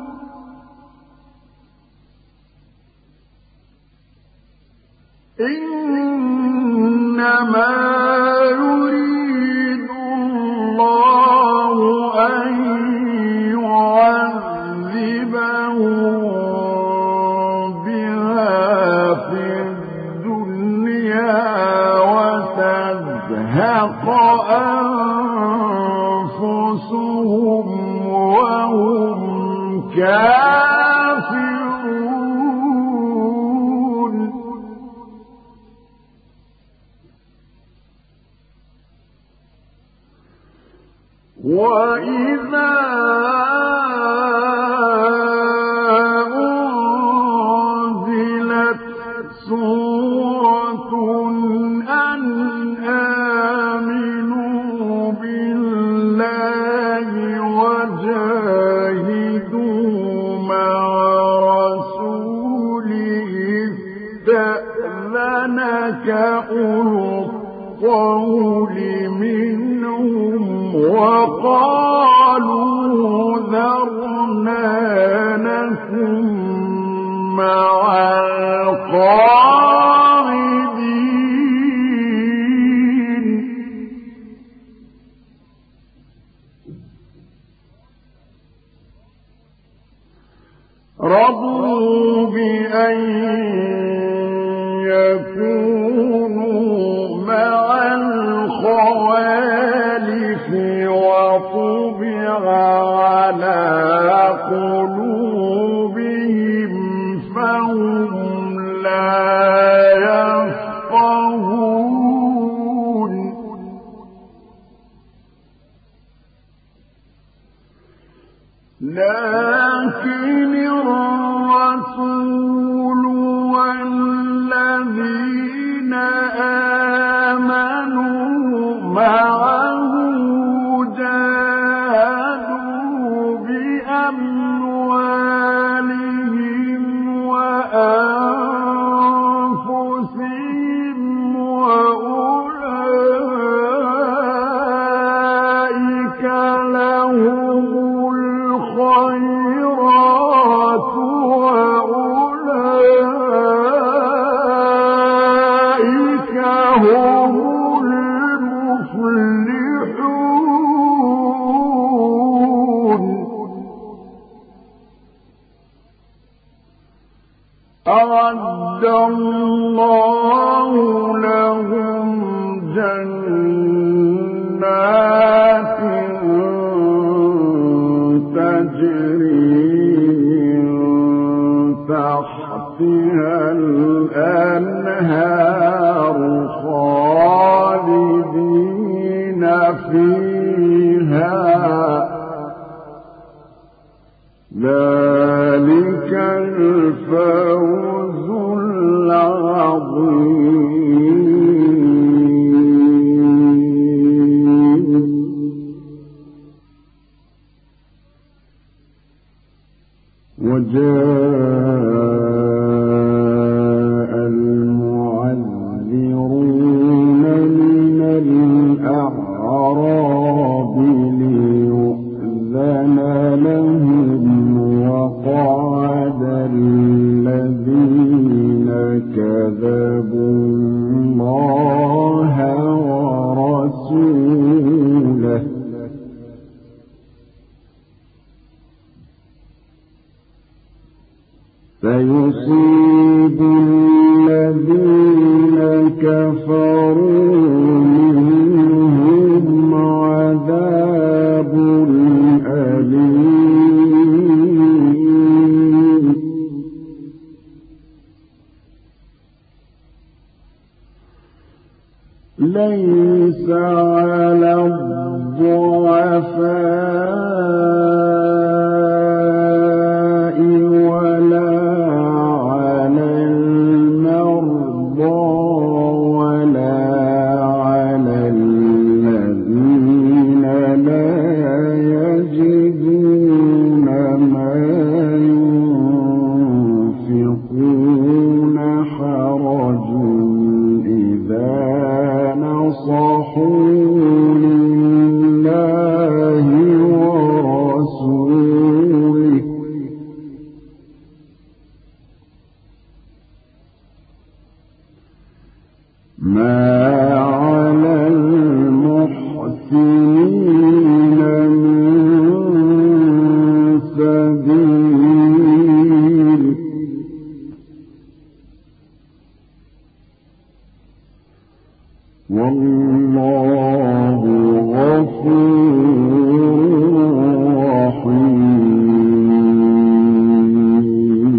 إنما يريد الله أن يعذبهم وتزهق أنفسهم وهم كافرون وإذا أنزلت سورة أن آمنوا بالله وجاهدوا مع رسوله استأذنك أولو الطول منهم وقالوا ذرنا نكن مع القاعدين رضوا بأن يكونوا مع الخوالف وطبع على قلوبهم فهم لا يفقهون لكن الرسول والذين آمنوا معه جاهدوا بأموالهم وأنفسهم الله لهم جنات تجري من تحتها الأنهار خالدين فيها ذلك الفوز العظيم وجاء المعذرون من الأعراب ليؤذن لهم وقعد الذين كذبوا الله ورسوله سيصيب الذين كفروا منهم عذاب أليم ليس على الضعفاء ولا على المرضى ولا على الذين لا يجدون ما ينفقون حرج إذا نصحوا لله ورسوله ما على المحسنين من سبيل والله غفور رحيم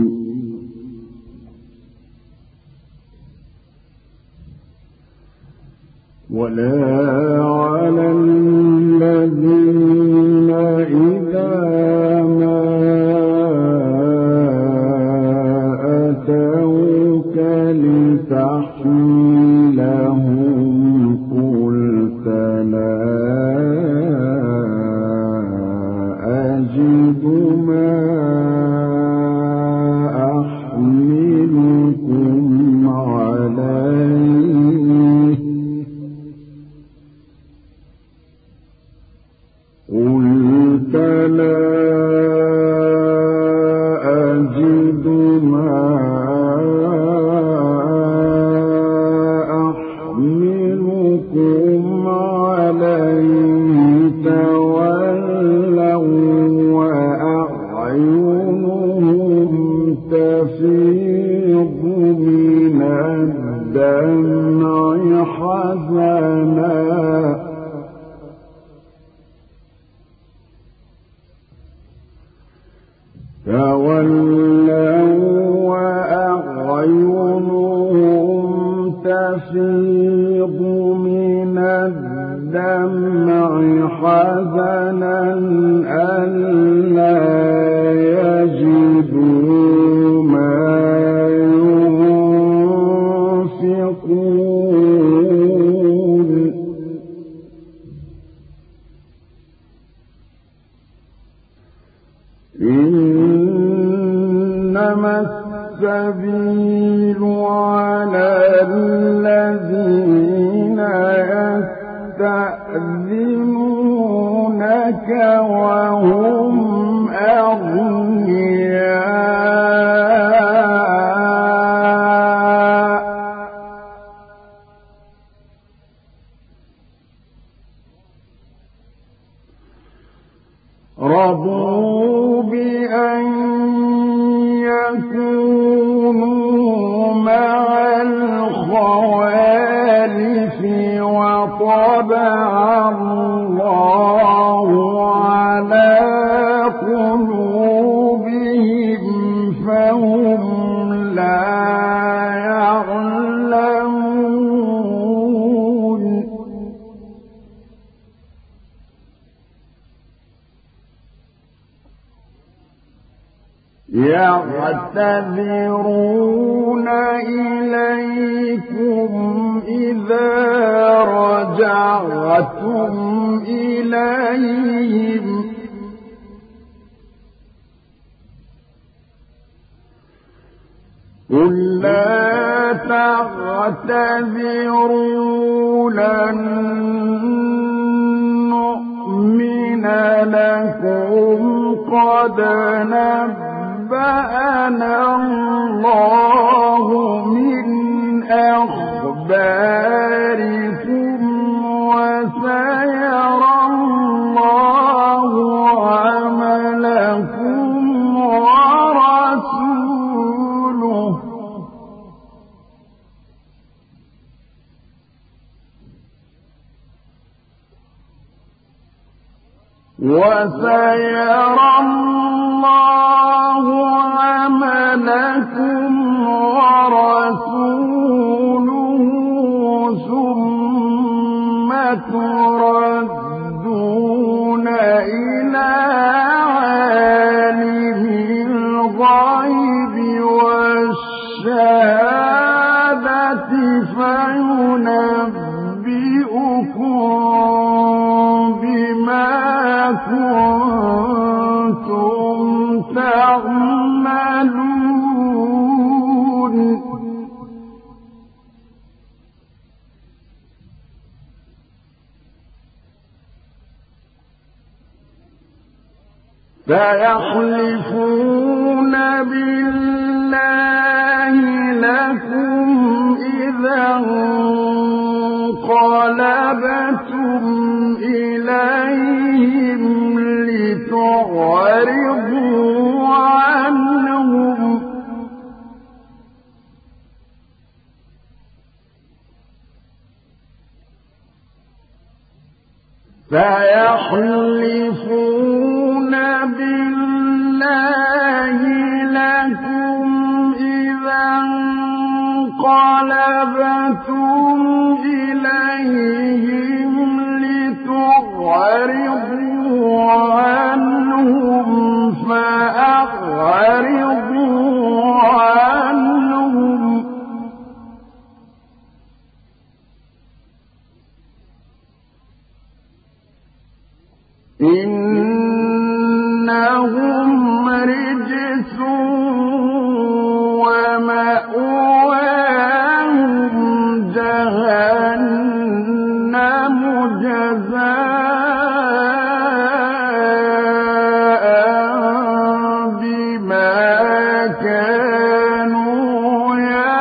ولا على الذين إذا ما أتوك لتحملهم قلت لا أجد ما أحملكم عليه قلت لا أجد ما أحملكم عليه تولوا وأعينهم تفيض من الدمع حزنا وأعينهم تفيض من الدمع حزنا ألا يجدوا ما ينفقون إنما السبيل على الذين يستأذنونك وهم أغنياء رضوا بأن يكونوا مع يعتذرون إليكم إذا رجعتم إليهم قل لا تعتذروا لن نؤمن لكم قد نبأنا الله من أخباركم وسيرى الله عملكم ورسوله ثم تردون إلى عالم الغيب والشهادة فينبئكم بما كنتم تعملون فيحلفون بالله لكم إذا انقلبتم إليهم لتعرضوا عنهم فيحلفون بالله لكم إذا انقلبتم إليهم لتعرضوا عنهم فأعرضوا عنهم إنهم رجس ومأواهم جهنم جزاء بما كانوا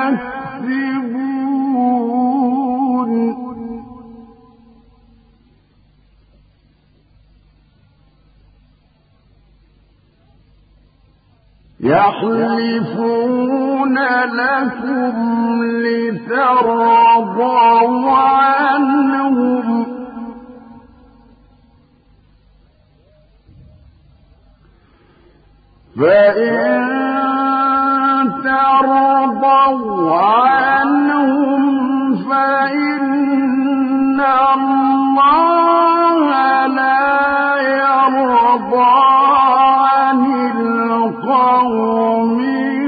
يكسبون يحلفون لكم لترضوا عنهم فإن ترضوا عنهم فإن الله لا يرضى عن القوم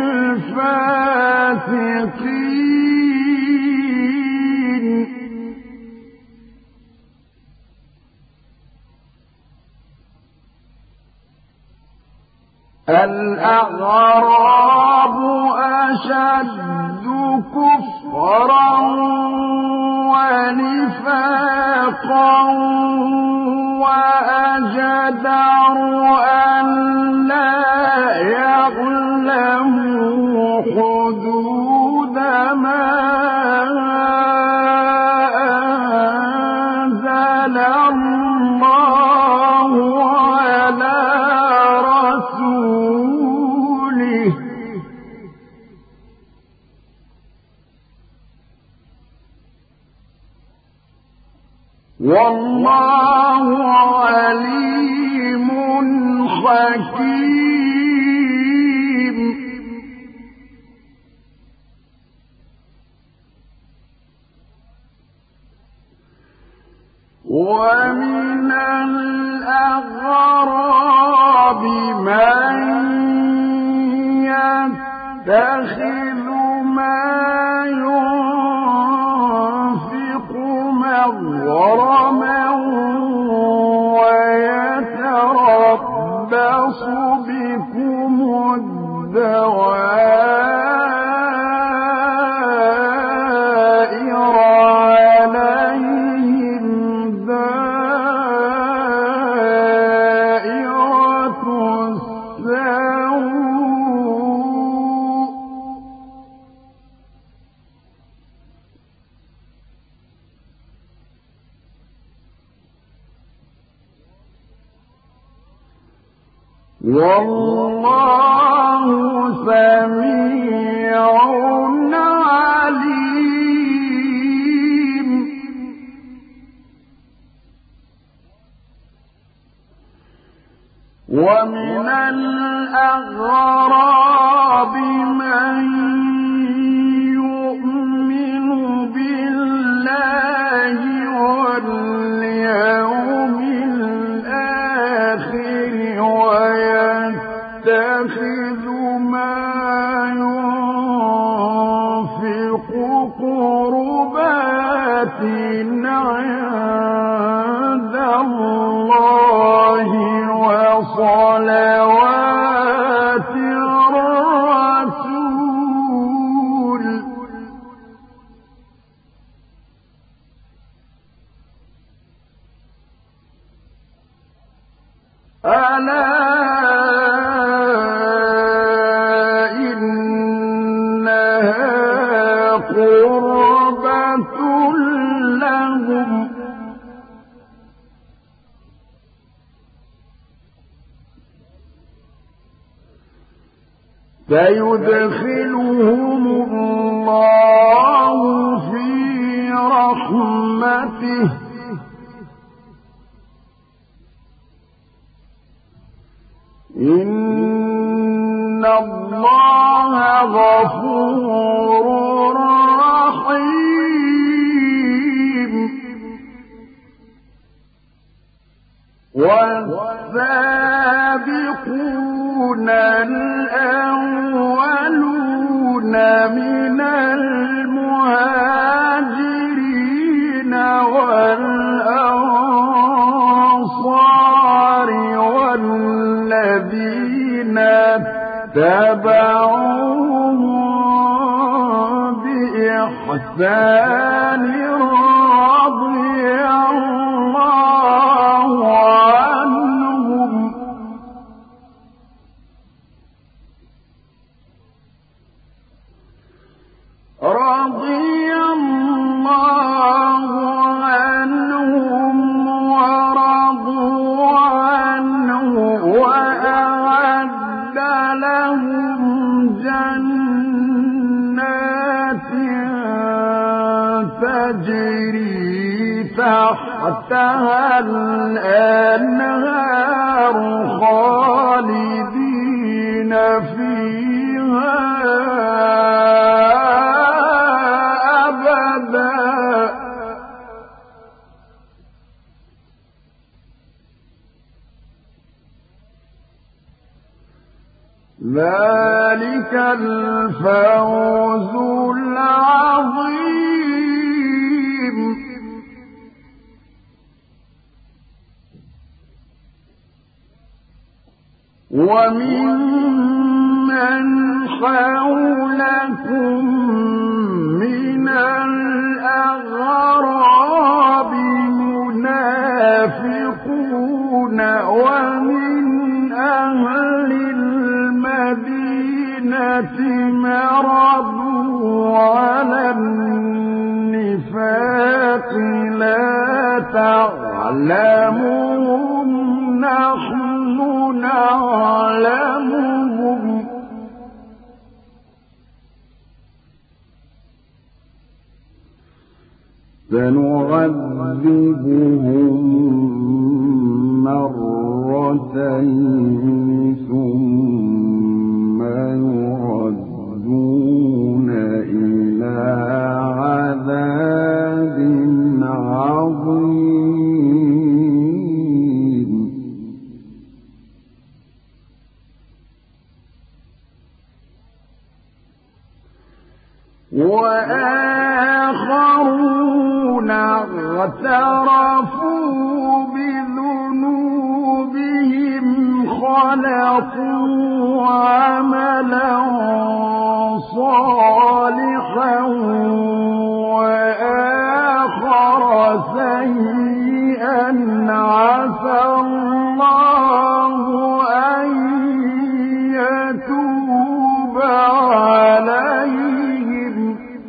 الفاسقين الأعراب أشد كفرا ونفاقا وأجدر أن لا يعلموا حدود ما أنزل الله على رسوله والله عليم حكيم ومن الأغراب من يتخذ ما ينفق مغرما ويتربص بكم الدوائر عليهم دائرة السوء والله سميع عليم ومن الأغراب من يؤمن بالله واليوم الآخر ويتخذ ما ينفق قربات عند الله وصلوات الرسول ألا إنها قربة لهم سيدخلهم الله في رحمته إن الله غفور رحيم والسابقون الأولون من المهاجرين والأنصار والذين اتبعوهم بإحسان رضي الله عنهم ورضوا عنه وأعد لهم جنات تجري تحتها الأنهار خالدين فيها أبدا ذلك الفوز العظيم وممن حولكم من الأعراب منافقون ومن أهل المدينة مرضوا على النفاق لا تعلمهم نحن نعلمهم سنعذبهم مرتين ثم يردون إلى عذاب عظيم واعترفوا بذنوبهم خلقوا عملا صالحا وآخر سيئا عسى الله أن يتوب عليهم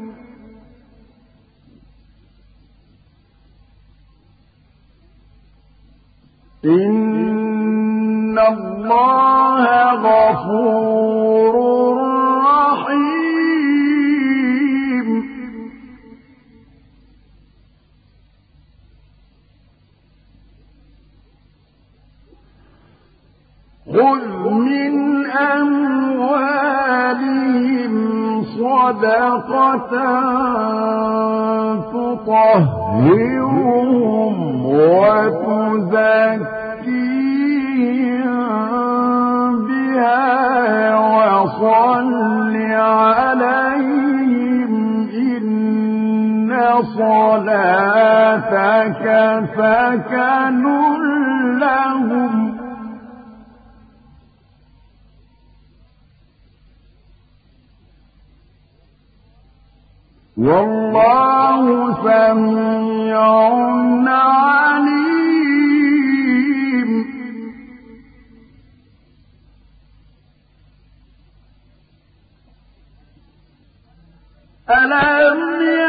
إن الله غفور رحيم خذ من أموالهم صدقة تطهرهم وتزكيهم بها وصل عليهم إن صلاتك سكن لهم والله سميع عليم ألم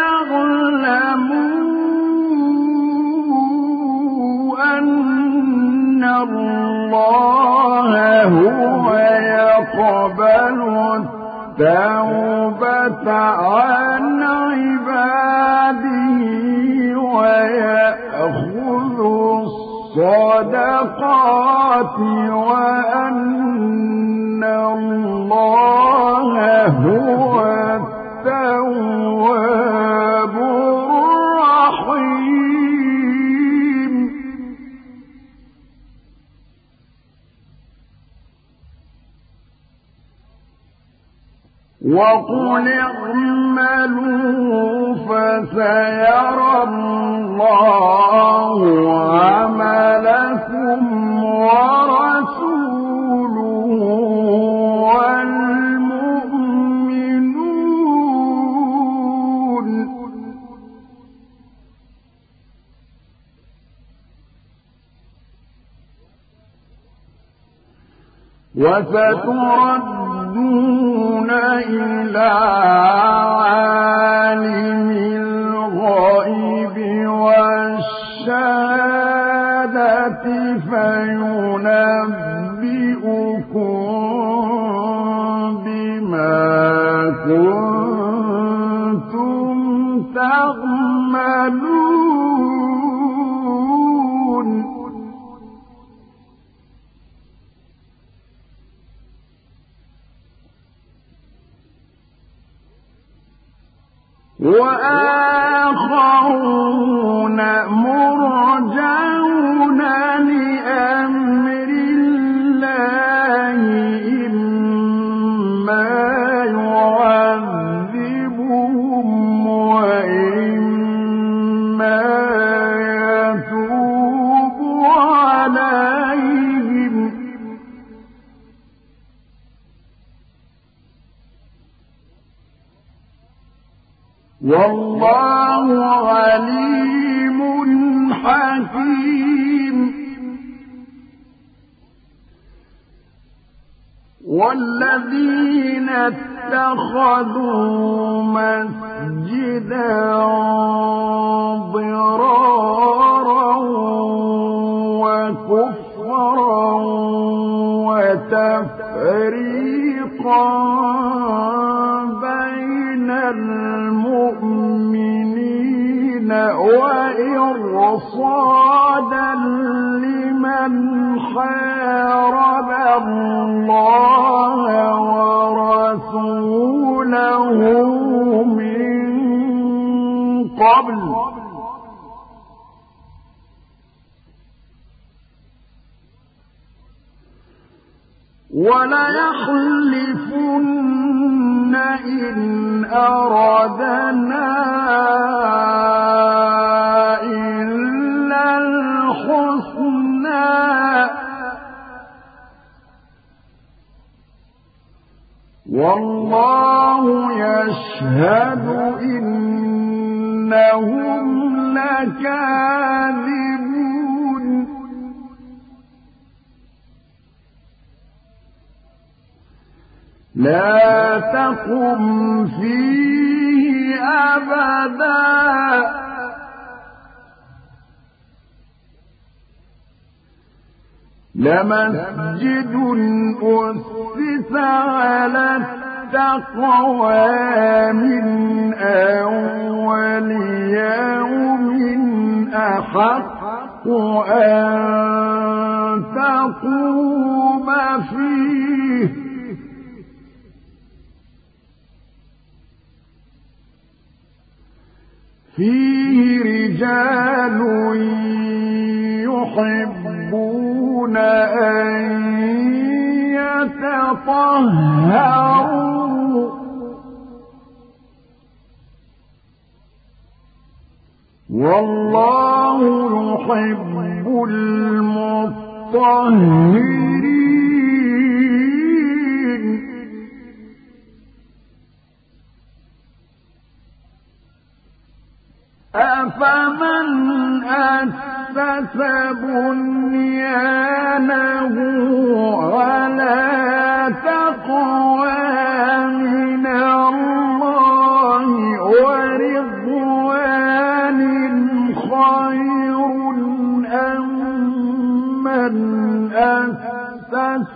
يعلموا أن الله هو يقبل التوبة عن عباده ويأخذ الصدقات وأن الله هو التواب الرحيم وقل اعملوا فسيرى الله عملكم ورسوله والمؤمنون وستردون إلى عالم الغيب والشهادة فينبئكم بما كنتم تعملون وآخرون مرجون لأمر الله إما يعذبهم وإما يتوب عليهم والله عليم حكيم والذين اتخذوا مسجدا ضرارا وكفرا وتفريقا بين المؤمنين وإرصادا لمن حارب الله ورسوله من قبل وليحلفن إن أردنا إلا إنهم لكاذبون لا تقم فيه أبدا لمسجد أسس على التقوى من أول يوم أحق أن تقوم فيه رجال يحبون أن يتطهروا والله يحب المطهرين أفمن أسس بنيانه على تقوى من الله ورضوان خير أم من أسس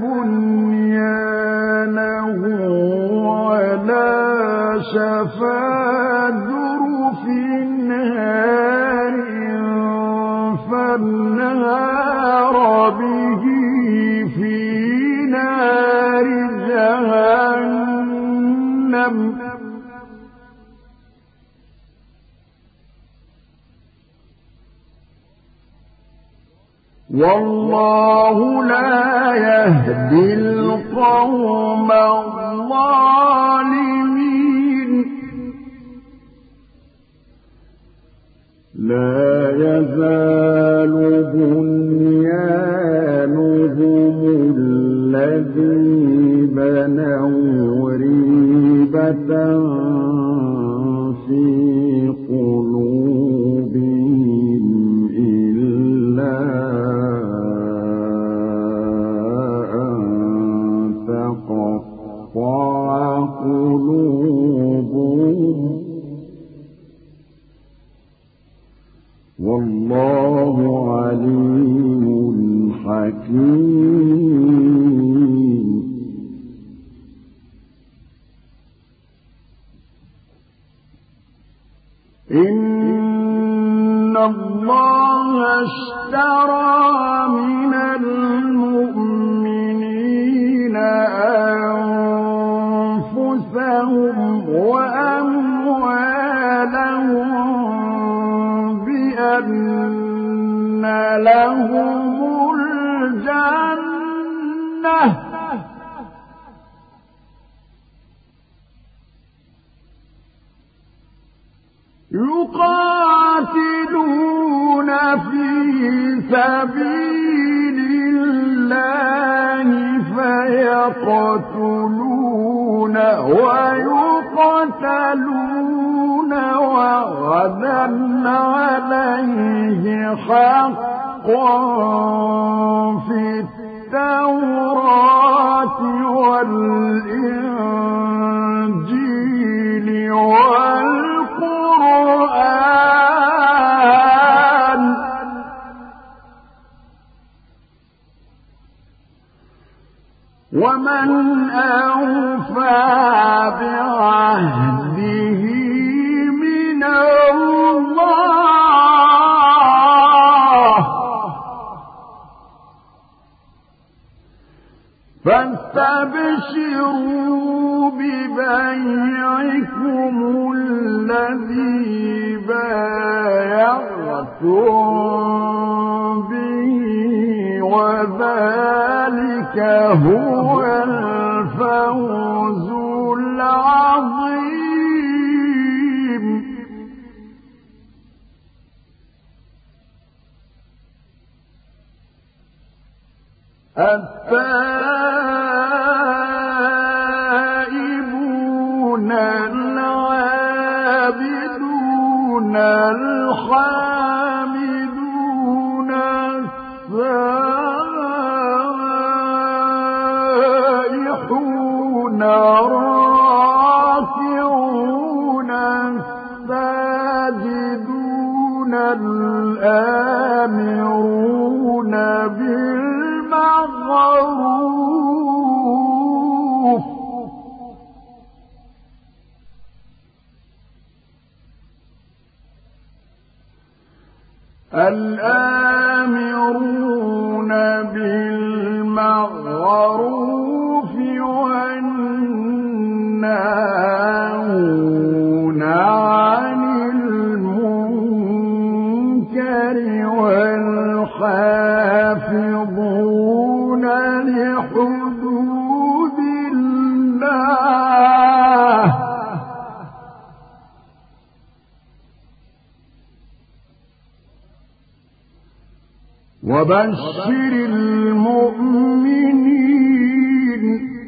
بنيانه على شفا جرف نار فانهار به في نار جهنم والله لا يهدي القوم الظالمين لا يزال بنيانهم الذي بنوا ريبة في قلوبهم إلا أن تقطع قلوبهم والله عليم حكيم إن الله اشترى من المؤمنين أنفسهم وأموالهم بأن لهم الجنة يقاتلون في سبيل الله فيقتلون ويقتلون وعدا عليه حقا في التوراة والإنجيل والقرآن ومن أوفى بعهده من الله فاستبشروا ببيعكم الذي بايعتم به وذلك هو الفوز العظيم التائبون العابدون الحامدون السائحون الراكعون الساجدون الآمرون بالمعروف الآمرون بالمعروف والناهون عن المنكر والحافظون لحدود الله وبشر المؤمنين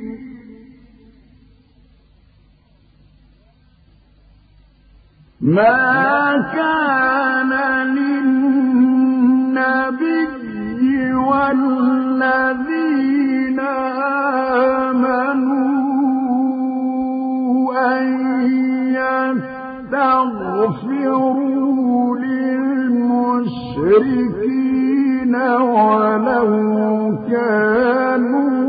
ما كان للنبي والذين آمنوا أن يستغفروا للمشركين ولو كانوا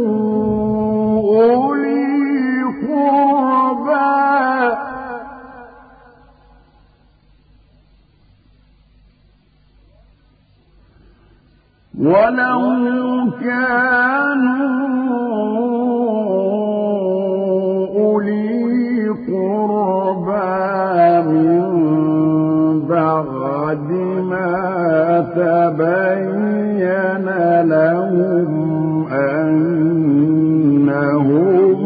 أولي قربى من بعد ما تبين لهم أنهم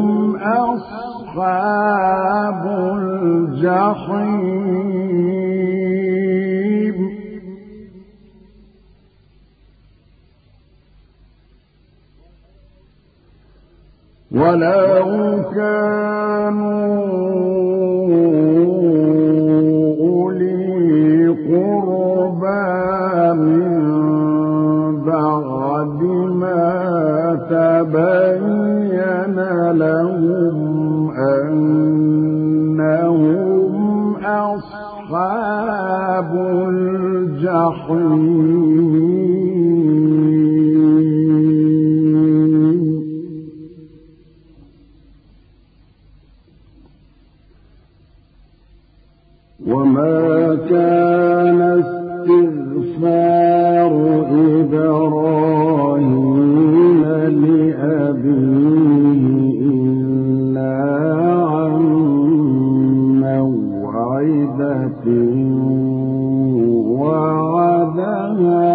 أصحاب الجحيم ولو كانوا أولي قربى من بعد ما تبين لهم أنهم أصحاب الجحيم وما كان استغفار إبراهيم لأبيه إلا عن موعدة وعدها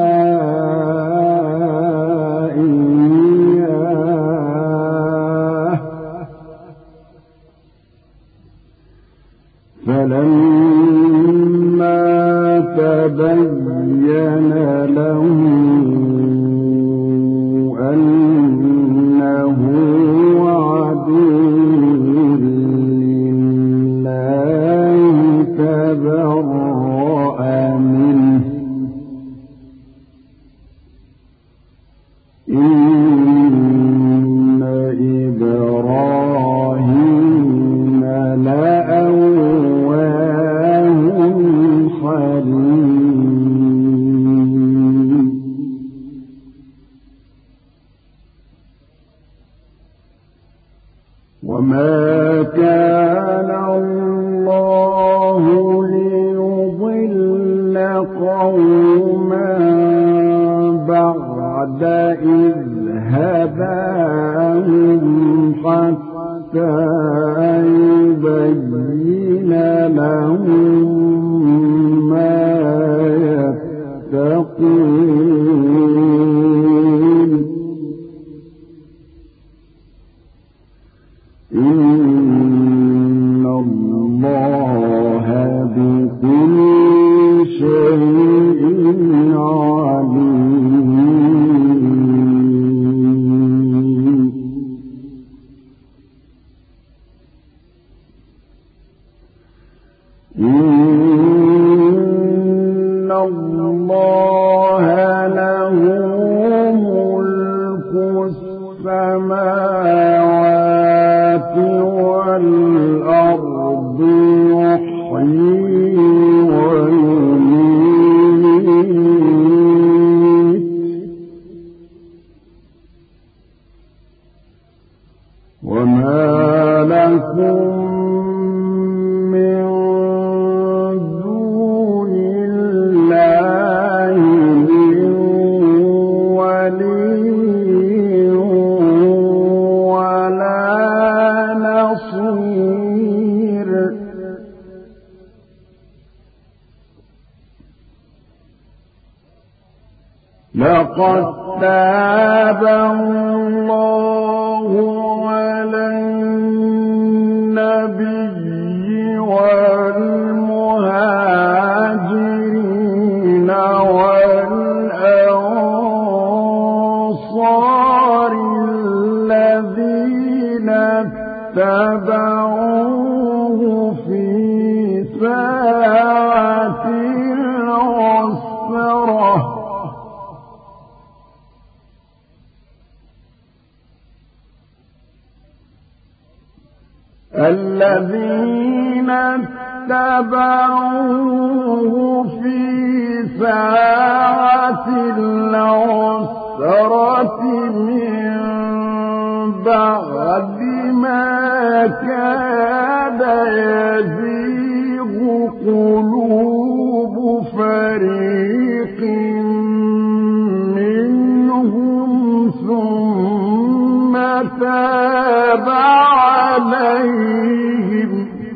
إياه فلما تبين له أنه عدو لله تبرأ منه إن إبراهيم لأواه حليم وما كان الله ليضل قوما بعد إذ هداهم حتى يبين لهم ما يتقون إن الله بكل شيء عليم إن لقد تاب الله على النبي والمهاجرين والأنصار الذين اتبعوه في ساعة العسرة الذين اتبعوه في ساعة العسرة من بعد ما كاد يزيغ قلوب فريق منهم ثم تاب عليهم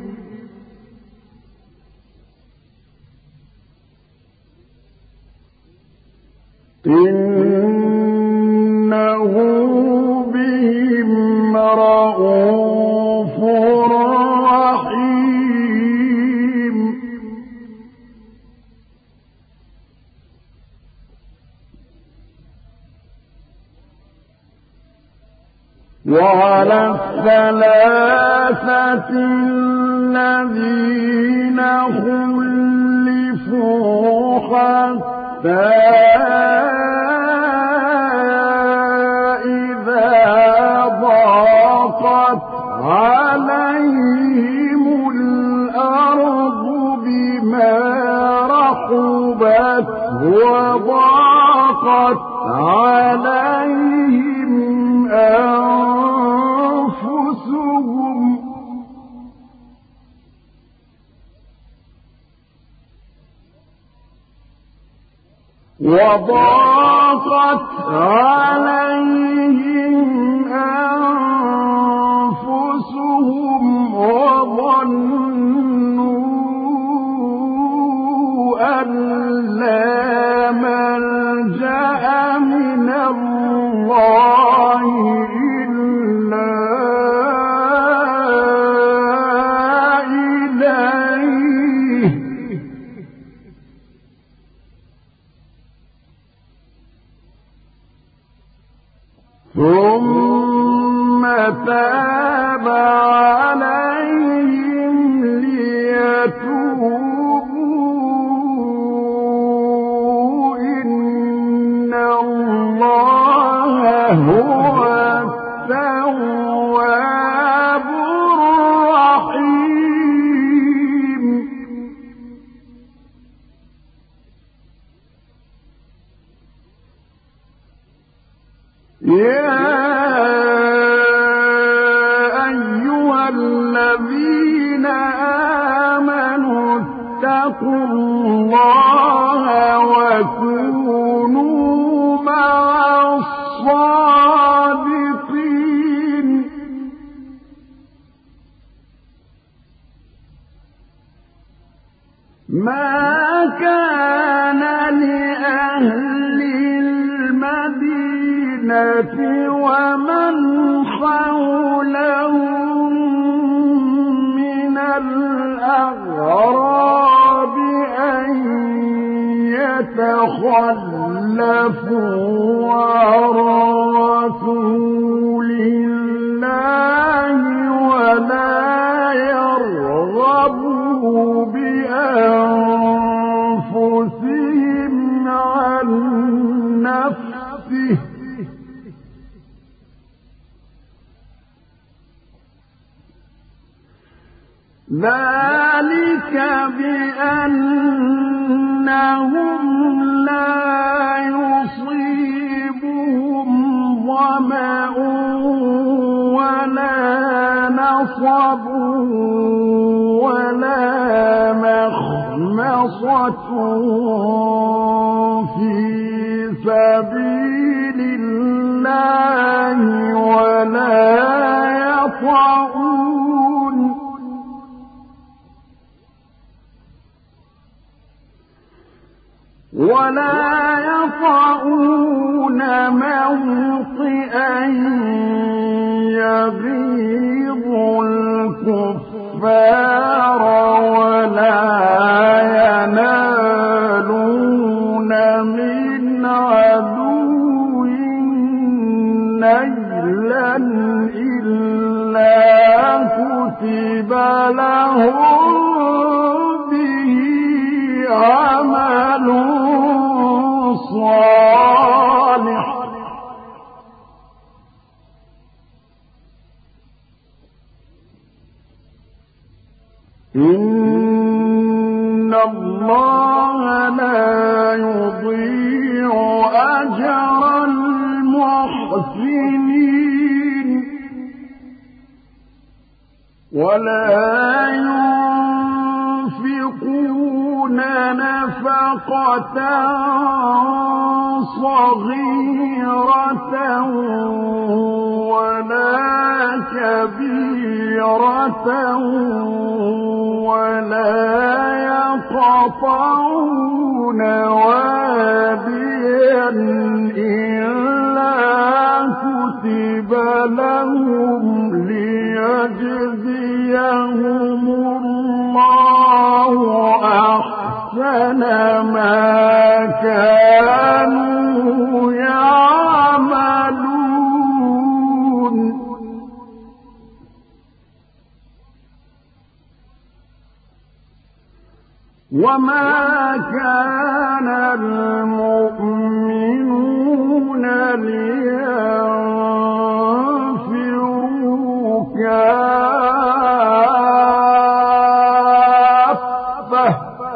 إنه بهم رءوف رحيم وعلى الثلاثة الذين خلفوا حتى عليهم الأرض بما رحبت وضاقت عليهم أنفسهم وظنوا أن لا ملجأ من الله إلا إليه ثم تاب عليهم ليتوبوا إن الله هو التواب الرحيم يا أيها الذين آمنوا اتقوا الله وكونوا مع الصادقين ما كان لأهل المدينة ومن حولهم من الأعراب أن يتخلفوا عن رسول الله ولا يرغبوا بأنفسهم عن نفسه ذلك بأنهم لا يصيبهم ظمأ ولا نصب ولا مخمصة في سبيل الله ولا يطعون ولا يطعون موطئا يغيظ الكفار ولا ينالون من عدو نيلا إلا كتب لهم به عمل صالح إن الله لا يضيع أجر المحسنين ولا ينفقون نفقة صغيرة ولا كبيرة ولا يقطعون واديا إلا كتب لهم ليجزيهم الله أحسن ما كانوا يعملون وما كان المؤمنون لينفروا كافة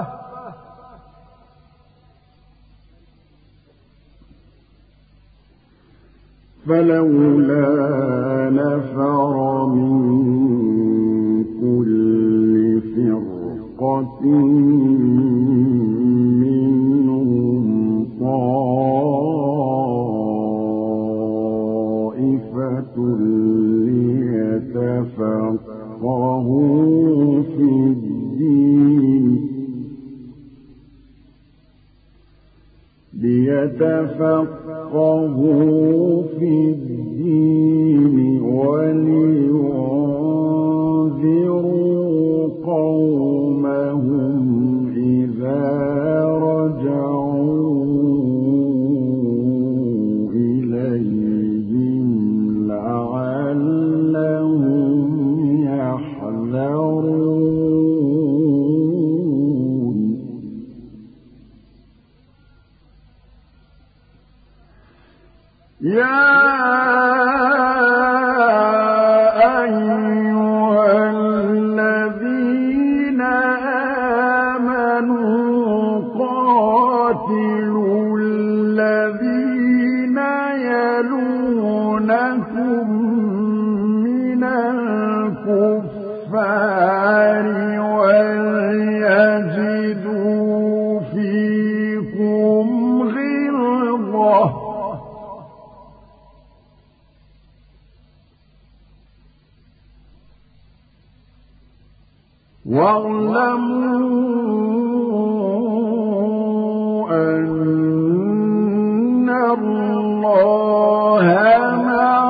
فلولا نفر من كل فرقة منهم طائفة ليتفقهوا في الدين ولينذروا قومهم إذا رجعوا إليهم لعلهم يحذرون يا أيها الذين آمنوا قاتلوا الذين يلونكم من الكفار وليجدوا فيكم غلظة واعلموا أن الله مع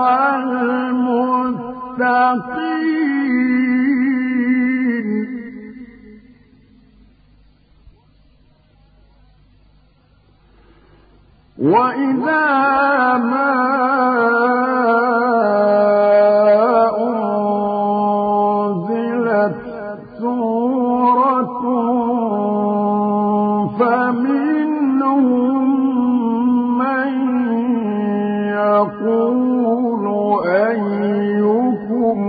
المتقين وإذا ما سورة فمنهم من يقول أيكم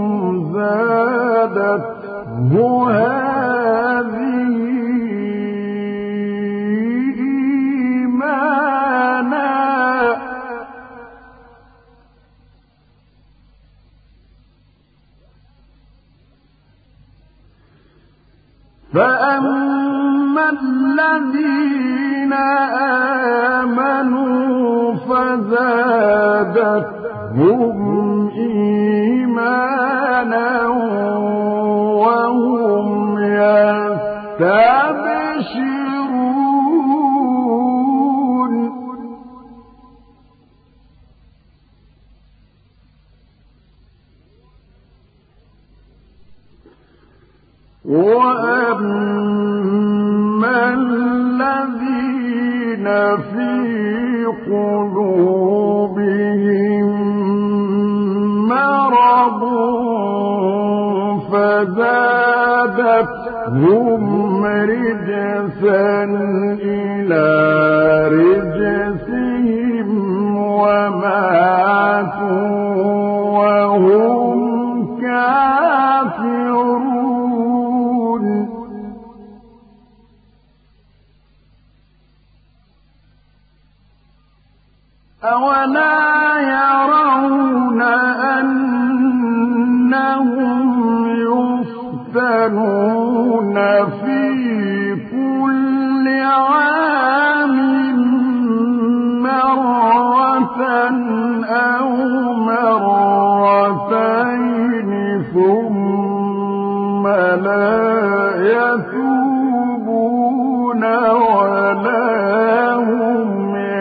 زادته هذه إيمانا فأما الذين آمنوا فزادتهم إيمانا وهم يستبشرون في قلوبهم مرض فزادتهم رجسا إلى رجسهم وماتوا وهم كافرون أولا يرون أنهم يفتنون في كل عام مرة أو مرتين ثم لا يتوبون ولا هم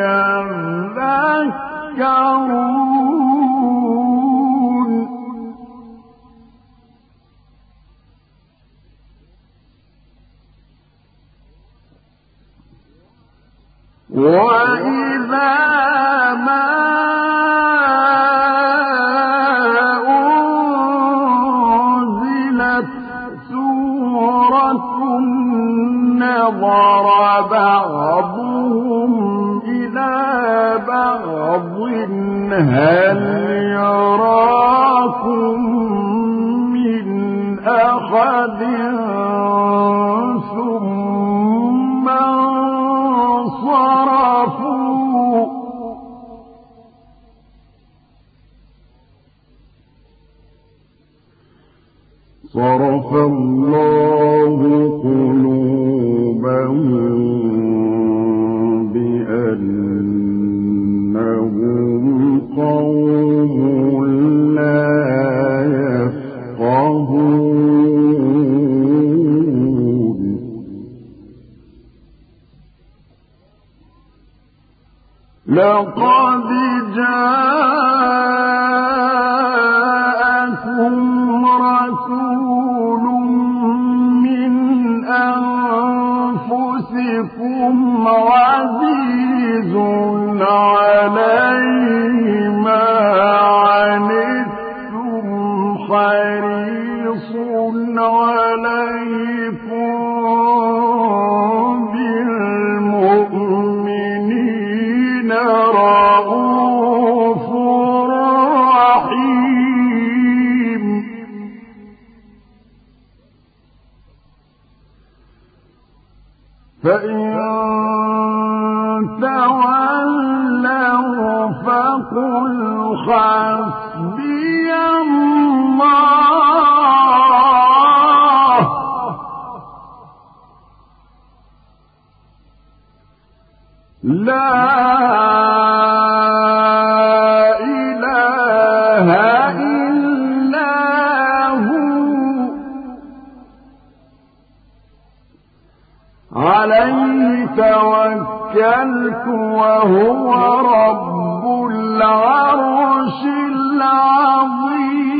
يذكرون وإذا ما أنزلت سورة نظر بعضهم إلى بعض هل يراكم من أحد ثم انصرفوا صرف الله قلوبهم بأنهم قوم لا يفقهون لقد جاءكم رسول من أنفسكم عزيز عليه ما عنتم حريص عليكم بالمؤمنين رؤوف رحيم فإن تولوا فقل حسبي الله لا إله إلا هو عليه توكلت وهو رب العرش العظيم